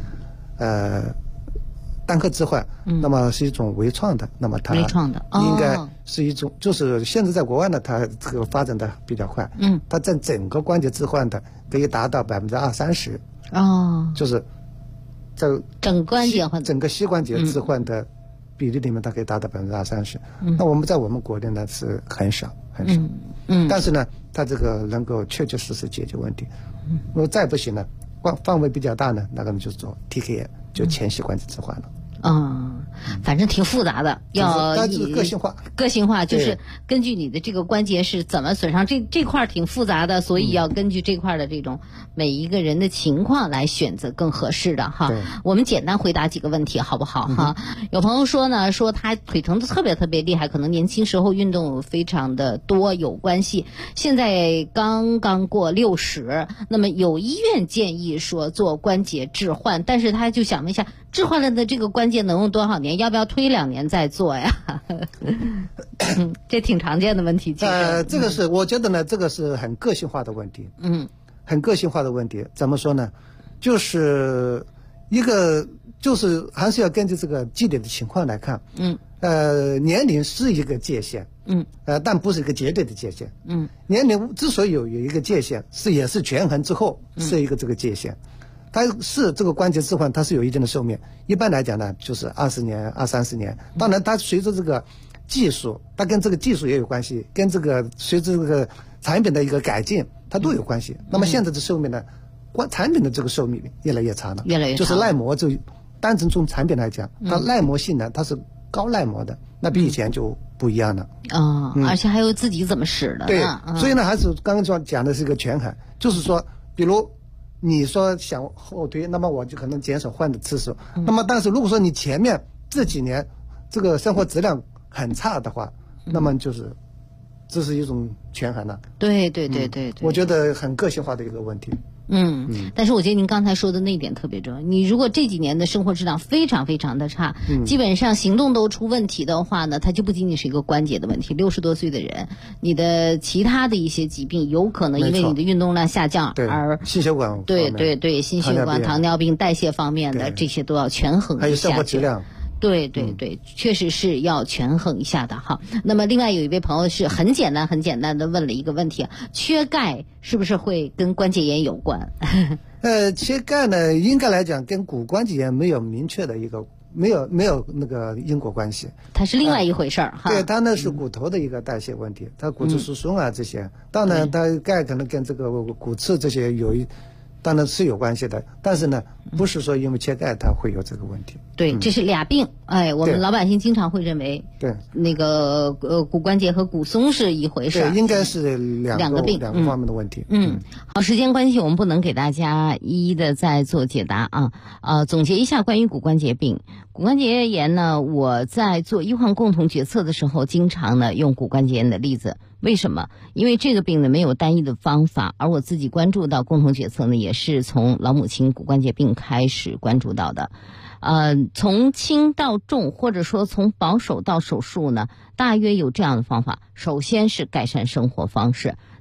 单科置换，那么是一种微创的，那么它应该是一种，就是现在在国外呢，它这个发展的比较快，它在整个关节置换的可以达到20-30%，就是在整个膝关节置换的比例里面，它可以达到20-30%。那我们在我们国内呢是很少，但是呢，它这个能够确确实实解决问题。如果再不行呢，范围比较大呢，那个就是做 TKA， 就前膝关节置换了。 反正挺复杂的，要个性化，就是根据你的这个关节是怎么损伤，这块挺复杂的，所以要根据这块的这种每一个人的情况来选择更合适的哈。我们简单回答几个问题好不好哈？有朋友说呢，说他腿疼的特别特别厉害，可能年轻时候运动非常的多有关系，现在刚刚过60，那么有医院建议说做关节置换，但是他就想问一下，置换了的这个关节能用多少年？要不要推2年再做呀？这挺常见的问题。 这个是我觉得呢，这个是很个性化的问题。很个性化的问题，怎么说呢？就是还是要根据这个具体的情况来看。年龄是一个界限。但不是一个绝对的界限。年龄之所以有一个界限，也是权衡之后是一个这个界限。它是这个关节置换，它是有一定的寿命。一般来讲呢，就是20年、20-30年。当然，它随着这个技术，它跟这个技术也有关系，跟这个随着这个产品的一个改进，它都有关系。那么现在的寿命呢，产品的这个寿命越来越长了，就是耐磨，就单从产品来讲，它耐磨性能它是高耐磨的，那比以前就不一样了。 而且还有自己怎么使的。 对，所以呢，还是刚刚讲的是一个权衡，就是说，比如你说想后推，那么我就可能减少换的次数。那么，但是如果说你前面这几年这个生活质量很差的话，那么这是一种权衡了。对，我觉得很个性化的一个问题。 但是我觉得您刚才说的那一点特别重要。你如果这几年的生活质量非常非常的差，基本上行动都出问题的话呢，它就不仅仅是一个关节的问题。60多岁的人，你的其他的一些疾病有可能因为你的运动量下降而心血管对心血管、糖尿病、代谢方面的这些都要权衡一下。 还有生活质量。 对，确实是要权衡一下的哈。那么另外有一位朋友是很简单的问了一个问题，缺钙是不是会跟关节炎有关？ 缺钙呢，应该来讲跟骨关节炎没有明确的一个没有那个因果关系， 它是另外一回事儿哈。 对，它呢是骨头的一个代谢问题，它骨质疏松啊这些，当然它钙可能跟这个骨刺这些当然是有关系的，但是呢，不是说因为缺钙它会有这个问题。 对，这是俩病。我们老百姓经常会认为，那个骨关节和骨松是一回事。 对，应该是两个病，两个方面的问题。 好，时间关系，我们不能给大家一一的再做解答啊。总结一下关于骨关节病、骨关节炎呢，我在做医患共同决策的时候，经常呢用骨关节炎的例子。为什么？因为这个病呢没有单一的方法，而我自己关注到共同决策呢，也是从老母亲骨关节病开始关注到的。从轻到重，或者说从保守到手术呢，大约有这样的方法。首先是改善生活方式，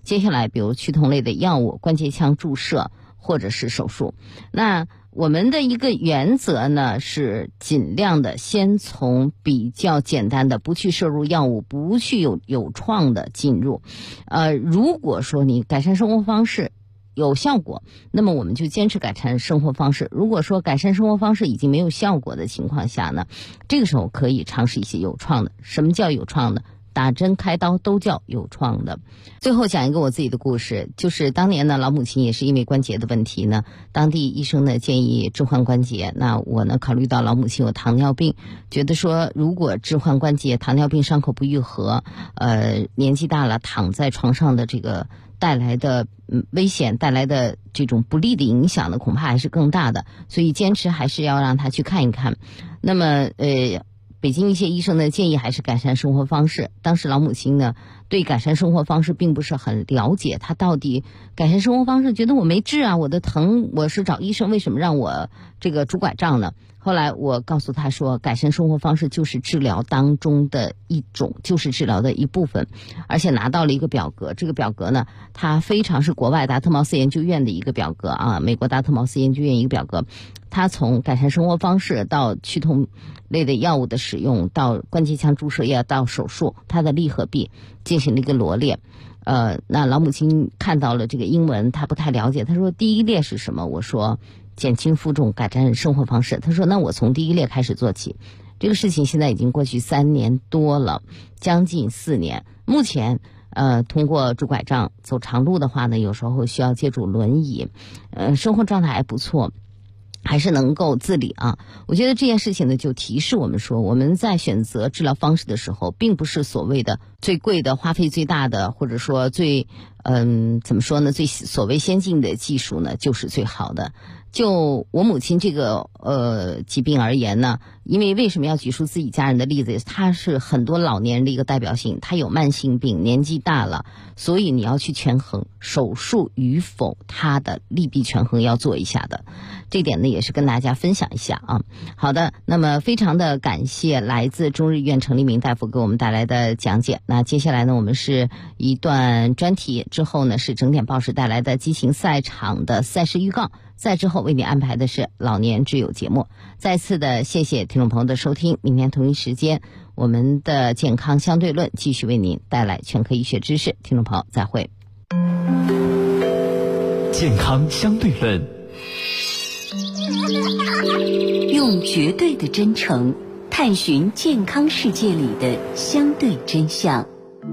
接下来比如趋同类的药物、关节腔注射或者是手术。那我们的一个原则呢，是尽量的先从比较简单的，不去摄入药物，不去有创的进入。如果说你改善生活方式有效果，那么我们就坚持改善生活方式。如果说改善生活方式已经没有效果的情况下呢，这个时候可以尝试一些有创的。什么叫有创的？打针开刀都叫有创的。最后讲一个我自己的故事，就是当年呢，老母亲也是因为关节的问题呢，当地医生呢建议置换关节。那我呢考虑到老母亲有糖尿病，觉得说如果置换关节，糖尿病伤口不愈合，年纪大了躺在床上的这个带来的危险，带来的这种不利的影响呢，恐怕还是更大的，所以坚持还是要让他去看一看。那么北京一些医生呢建议还是改善生活方式。当时老母亲呢对改善生活方式并不是很了解，她到底改善生活方式，觉得我没治啊，我的疼我是找医生，为什么让我这个拄拐杖呢？后来我告诉她说，改善生活方式就是治疗当中的一种，就是治疗的一部分，而且拿到了一个表格。这个表格呢，它非常是国外达特茅斯研究院的一个表格啊，美国达特茅斯研究院一个表格。它从改善生活方式到趋同类的药物的使用，到关节腔注射液，到手术，它的利和弊进行了一个罗列。那老母亲看到了这个英文，她不太了解，她说第一列是什么？我说减轻负重，改善生活方式。她说那我从第一列开始做起。这个事情现在已经过去3年多了，将近4年。目前通过拄拐杖走长路的话呢，有时候需要借助轮椅，生活状态还不错，还是能够自理啊。我觉得这件事情呢，就提示我们说，我们在选择治疗方式的时候，并不是所谓的最贵的、花费最大的，或者说最怎么说呢，最所谓先进的技术呢，就是最好的。就我母亲这个疾病而言呢，因为为什么要举出自己家人的例子？她是很多老年人的一个代表性，她有慢性病，年纪大了，所以你要去权衡手术与否，她的利弊权衡要做一下的。这点呢也是跟大家分享一下啊。好的，那么非常的感谢来自中日医院陈立明大夫给我们带来的讲解。那接下来呢，我们是一段专题，之后呢是整点报时带来的激情赛场的赛事预告，再之后为你安排的是老年之友节目。再次的谢谢听众朋友的收听，明天同一时间我们的健康相对论继续为您带来全科医学知识，听众朋友再会。 健康相对论， 用绝对的真诚探寻健康世界里的相对真相。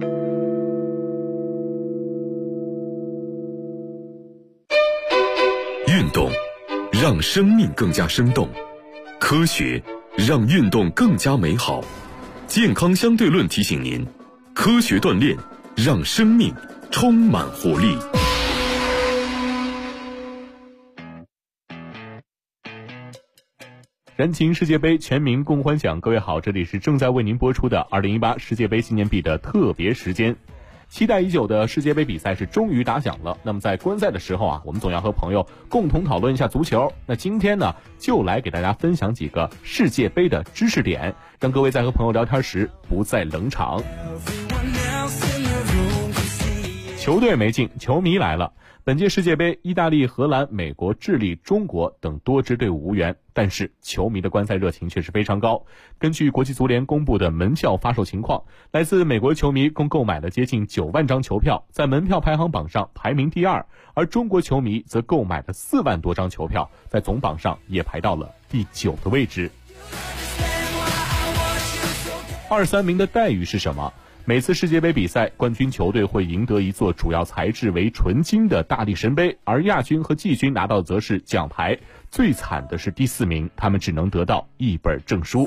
运动让生命更加生动，科学让运动更加美好。健康相对论提醒您，科学锻炼让生命充满活力。 燃情世界杯，全民共欢享。各位好，这里是正在为您播出的2018世界杯纪念币的特别时间。期待已久的世界杯比赛是终于打响了。那么在观赛的时候啊，我们总要和朋友共同讨论一下足球。那今天呢，就来给大家分享几个世界杯的知识点，让各位在和朋友聊天时不再冷场。球队没进，球迷来了。本届世界杯，意大利、荷兰、美国、智利、中国等多支队伍无缘，但是球迷的观赛热情却是非常高。根据国际足联公布的门票发售情况，来自美国球迷共购买了接近9万张球票，在门票排行榜上排名第2，而中国球迷则购买了4万多张球票，在总榜上也排到了第9的位置。2、3名的待遇是什么？每次世界杯比赛，冠军球队会赢得一座主要材质为纯金的大力神杯，而亚军和季军拿到的则是奖牌。最惨的是第4名，他们只能得到一本证书。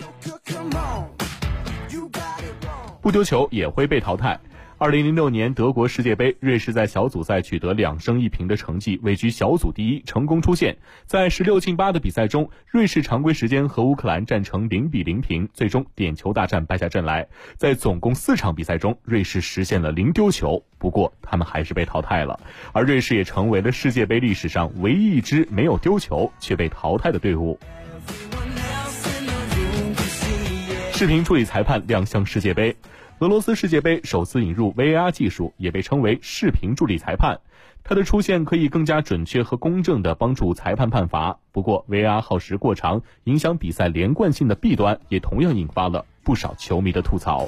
不丢球也会被淘汰。2006年德国世界杯，瑞士在小组赛取得2胜1平的成绩，位居小组第1，成功出线。在16进8的比赛中，瑞士常规时间和乌克兰战成0-0平，最终点球大战败下阵来。在总共4场比赛中，瑞士实现了0丢球，不过他们还是被淘汰了。而瑞士也成为了世界杯历史上唯一一支没有丢球却被淘汰的队伍。视频助理裁判亮相世界杯。 俄罗斯世界杯首次引入 VAR 技术，也被称为视频助理裁判。它的出现可以更加准确和公正地帮助裁判判罚。不过 VAR 耗时过长，影响比赛连贯性的弊端也同样引发了不少球迷的吐槽。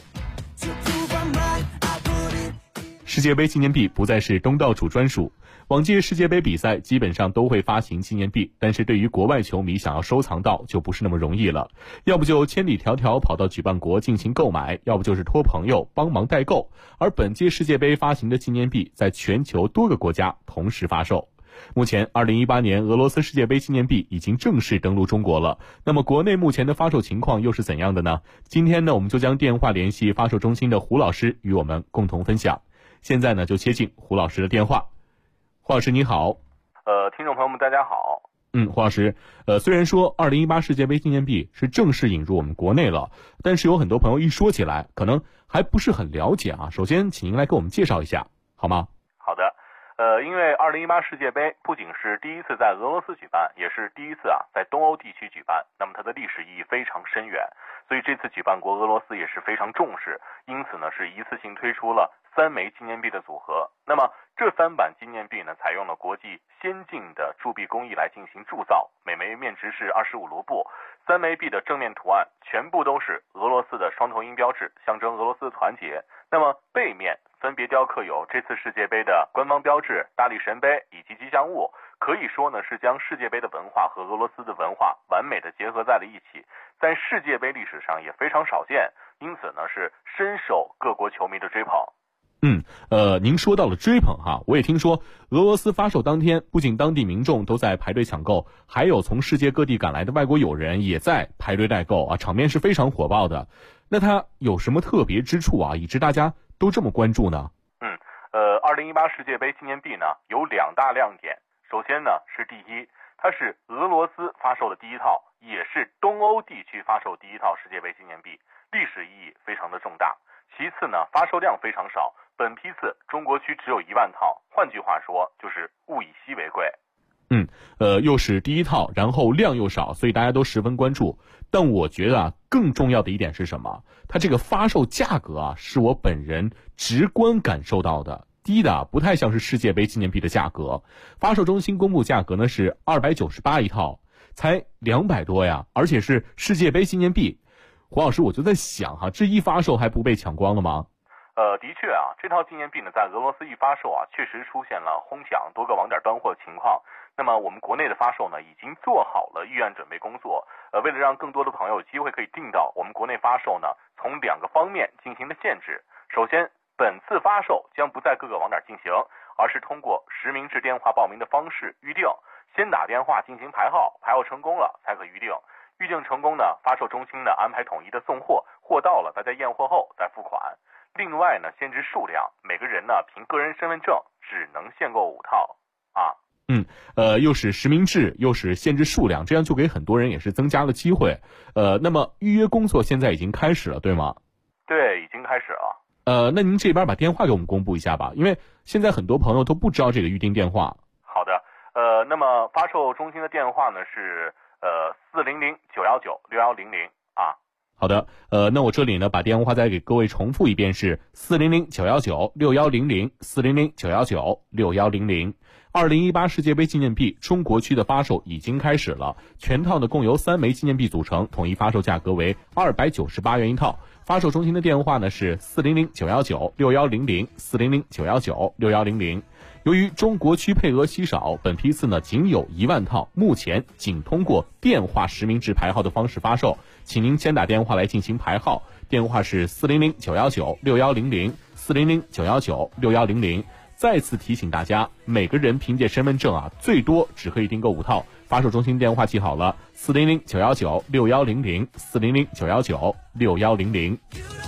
世界杯纪念币不再是东道主专属，往届世界杯比赛基本上都会发行纪念币，但是对于国外球迷想要收藏到就不是那么容易了，要不就千里迢迢跑到举办国进行购买，要不就是托朋友帮忙代购。而本届世界杯发行的纪念币在全球多个国家同时发售。目前2018年俄罗斯世界杯纪念币已经正式登陆中国了，那么国内目前的发售情况又是怎样的呢？今天呢，我们就将电话联系发售中心的胡老师与我们共同分享。现在呢，就接进胡老师的电话。胡老师你好。 听众朋友们大家好。 胡老师，虽然说2018世界杯纪念币是正式引入我们国内了，但是有很多朋友一说起来可能还不是很了解啊。首先请您来给我们介绍一下好吗？ 好的。因为2018世界杯不仅是第一次在俄罗斯举办，也是第一次在东欧地区举办，那么它的历史意义非常深远，所以这次举办国俄罗斯也是非常重视，因此呢是一次性推出了3枚纪念币的组合。那么这3版纪念币呢，采用了国际先进的铸币工艺来进行铸造，每枚面值是25卢布。3枚币的正面图案全部都是俄罗斯的双头鹰标志，象征俄罗斯的团结。那么背面分别雕刻有这次世界杯的官方标志、大力神杯以及吉祥物，可以说呢是将世界杯的文化和俄罗斯的文化完美的结合在了一起，在世界杯历史上也非常少见，因此呢是深受各国球迷的追捧。 您说到了追捧哈，我也听说俄罗斯发售当天，不仅当地民众都在排队抢购，还有从世界各地赶来的外国友人也在排队代购啊，场面是非常火爆的。那它有什么特别之处啊，以致大家都这么关注呢 ？2018世界杯纪念币呢有2大亮点。首先呢是第一，它是俄罗斯发售的第一套，也是东欧地区发售第一套世界杯纪念币，历史意义非常的重大。其次呢，发售量非常少，本批次中国区只有1万套，换句话说就是物以稀为贵。 又是第一套，然后量又少，所以大家都十分关注。但我觉得更重要的一点是什么？它这个发售价格是我本人直观感受到的，低的不太像是世界杯纪念币的价格。发售中心公布价格呢是298一套，才200多呀，而且是世界杯纪念币。胡老师，我就在想这一发售还不被抢光了吗？ 的确这套纪念币呢，在俄罗斯一发售确实出现了哄抢多个网点断货的情况。那么我们国内的发售呢，已经做好了预案准备工作。为了让更多的朋友有机会可以订到，我们国内发售呢，从2个方面进行了限制。首先，本次发售将不在各个网点进行，而是通过实名制电话报名的方式预定，先打电话进行排号，排号成功了才可预定。预定成功呢，发售中心呢安排统一的送货，货到了大家验货后再付款。另外呢，限制数量，每个人呢凭个人身份证只能限购5套又是实名制，又是限制数量，这样就给很多人也是增加了机会。那么预约工作现在已经开始了，对吗？ 对，已经开始了。 那您这边把电话给我们公布一下吧，因为现在很多朋友都不知道这个预订电话。 好的，那么发售中心的电话呢是400-919-6100 好的，那我这里呢把电话再给各位重复一遍，是400-919-6100 400-919-6100。2018世界杯纪念币中国区的发售已经开始了，全套呢共由3枚纪念币组成，统一发售价格为298元一套。发售中心的电话呢是400-919-6100 400-919-6100。由于中国区配额稀少，本批次呢仅有1万套，目前仅通过电话实名制排号的方式发售，请您先打电话来进行排号，电话是400-919-6100 400-919-6100。再次提醒大家，每个人凭借身份证最多只可以订购5套。发售中心电话记好了，400-919-6100 400-919-6100。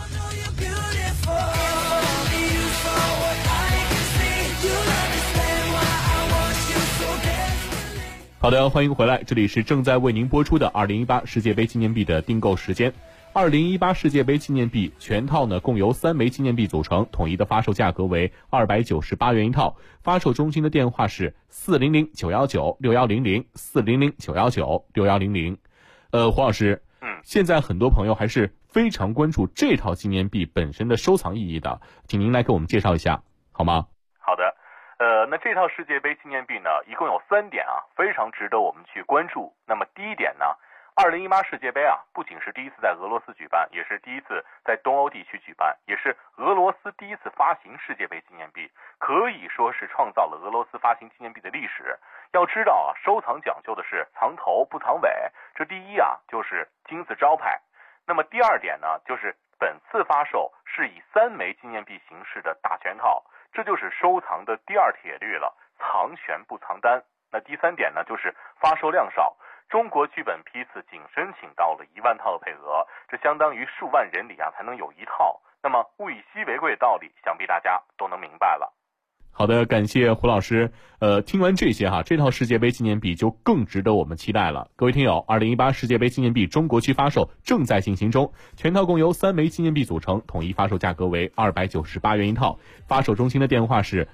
好的，欢迎回来，这里是正在为您播出的2018世界杯纪念币的订购时间。2018世界杯纪念币全套呢共由3枚纪念币组成，统一的发售价格为298元一套。发售中心的电话是400-919-6100 400-919-6100。黄老师，现在很多朋友还是非非常关注这套纪念币本身的收藏意义的，请您来给我们介绍一下好吗？ 好的，那这套世界杯纪念币呢，一共有3点啊，非常值得我们去关注。那么第一点呢，2018世界杯啊，不仅是第一次在俄罗斯举办，也是第一次在东欧地区举办，也是俄罗斯第一次发行世界杯纪念币，可以说是创造了俄罗斯发行纪念币的历史。要知道啊，收藏讲究的是藏头不藏尾，这第一啊就是金字招牌。那么第二点呢，就是本次发售是以3枚纪念币形式的大全套，这就是收藏的第2铁律了，藏全不藏单。那第3点呢，就是发售量少，中国剧本批次仅申请到了1万套的配额，这相当于数万人里啊才能有1套。那么物以稀为贵的道理，想必大家都能明白了。 好的，感谢胡老师。听完这些哈，这套世界杯纪念币就更值得我们期待了。各位听友，2018世界杯纪念币中国区发售正在进行中，全套共由3枚纪念币组成，统一发售价格为298元一套。发售中心的电话是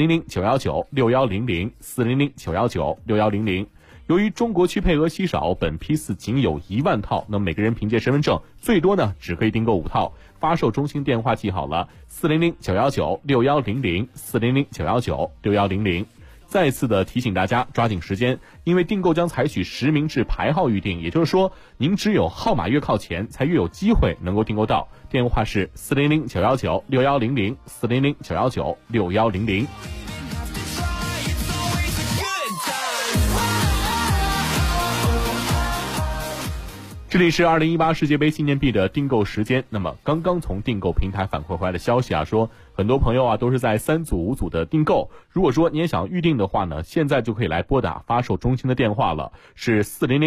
400-919-6100，400-919-6100。由于中国区配额稀少，本批次仅有1万套，那么每个人凭借身份证最多呢只可以订购5套。发售中心电话记好了，400-919-6100，400-919-6100。再次的提醒大家抓紧时间，因为订购将采取实名制排号预订，也就是说您只有号码越靠前才越有机会能够订购到。电话是400-919-6100，400-919-6100。这里是2018世界杯纪念币的订购时间。那么刚刚从订购平台反馈回来的消息啊，说很多朋友啊都是在3组5组的订购。如果说你也想预定的话呢，现在就可以来拨打发售中心的电话了，是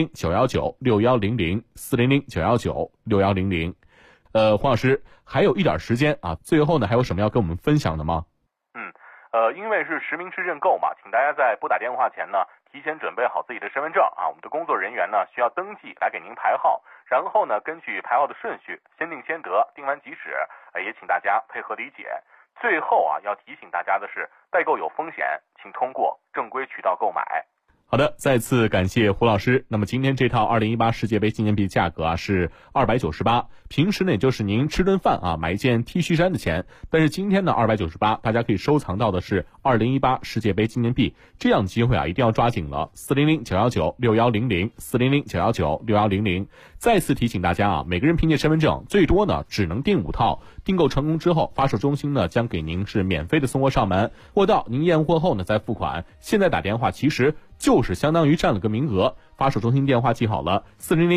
400-919-6100，400-919-6100。黄老师还有一点时间啊，最后呢还有什么要跟我们分享的吗？ 因为是实名制认购嘛，请大家在拨打电话前呢，提前准备好自己的身份证啊，我们的工作人员呢需要登记来给您排号，然后呢根据排号的顺序先定先得，定完即止，也请大家配合理解。最后啊，要提醒大家的是，代购有风险，请通过正规渠道购买。 好的，再次感谢胡老师。那么今天这套2018世界杯纪念币价格啊是298，平时呢也就是您吃顿饭啊买一件 T 恤衫的钱，但是今天呢298，大家可以收藏到的是2018世界杯纪念币，这样的机会啊一定要抓紧了。400-919-6100，400-919-6100。再次提醒大家啊，每个人凭借身份证最多呢只能订5套，订购成功之后，发售中心呢将给您是免费的送货上门，货到您验货后呢再付款。现在打电话其实就是相当于占了个名额。发售中心电话记好了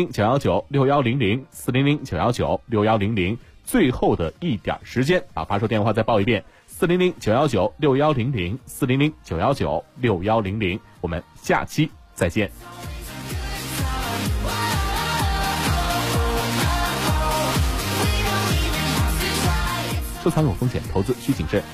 ，400-919-6100，400-919-6100。最后的一点时间把发售电话再报一遍，400-919-6100，400-919-6100。我们下期再见。收藏有风险，投资需谨慎。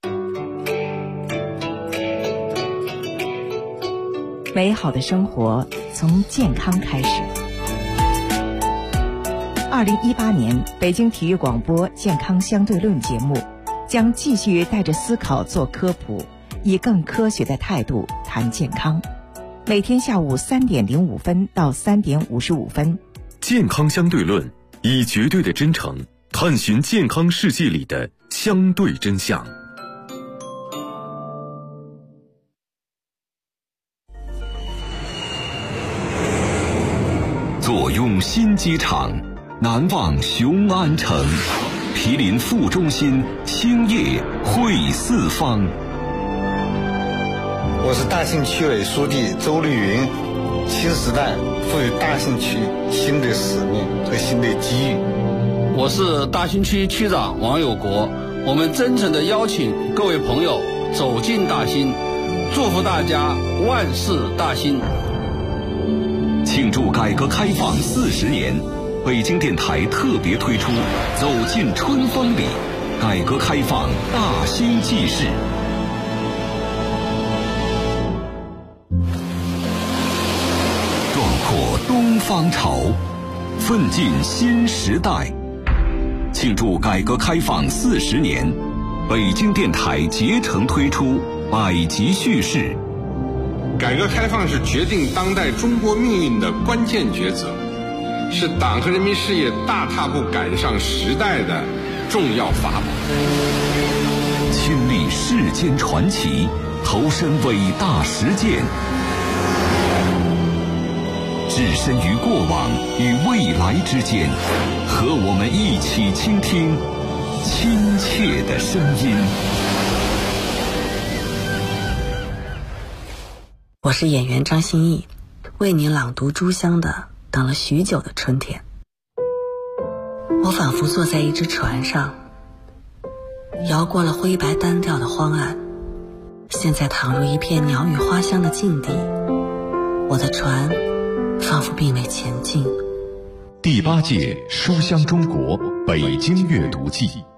美好的生活从健康开始。2018年北京体育广播健康相对论节目将继续带着思考做科普，以更科学的态度谈健康。每天下午3点05分到3点55分。 健康相对论，以绝对的真诚探寻健康世界里的相对真相。坐拥新机场，难忘雄安城，毗邻副中心，兴业汇四方。 我是大兴区委书记周丽云。新时代赋予大兴区新的使命和新的机遇。 我是大兴区区长王有国。我们真诚地邀请各位朋友走进大兴，祝福大家万事大兴。 庆祝改革开放40年，北京电台特别推出走进春风里，改革开放大兴纪事。壮阔东方潮，奋进新时代。庆祝改革开放40年，北京电台竭诚推出百集叙事。 改革开放是决定当代中国命运的关键抉择， 是党和人民事业大踏步赶上时代的重要法宝。 亲历世间传奇，投身伟大实践，置身于过往与未来之间，和我们一起倾听亲切的声音。 我是演员张歆艺，为您朗读朱湘的《等了许久的春天》。我仿佛坐在一只船上，摇过了灰白单调的荒岸，现在躺入一片鸟语花香的境地，我的船仿佛并未前进。 第8届书香中国北京阅读季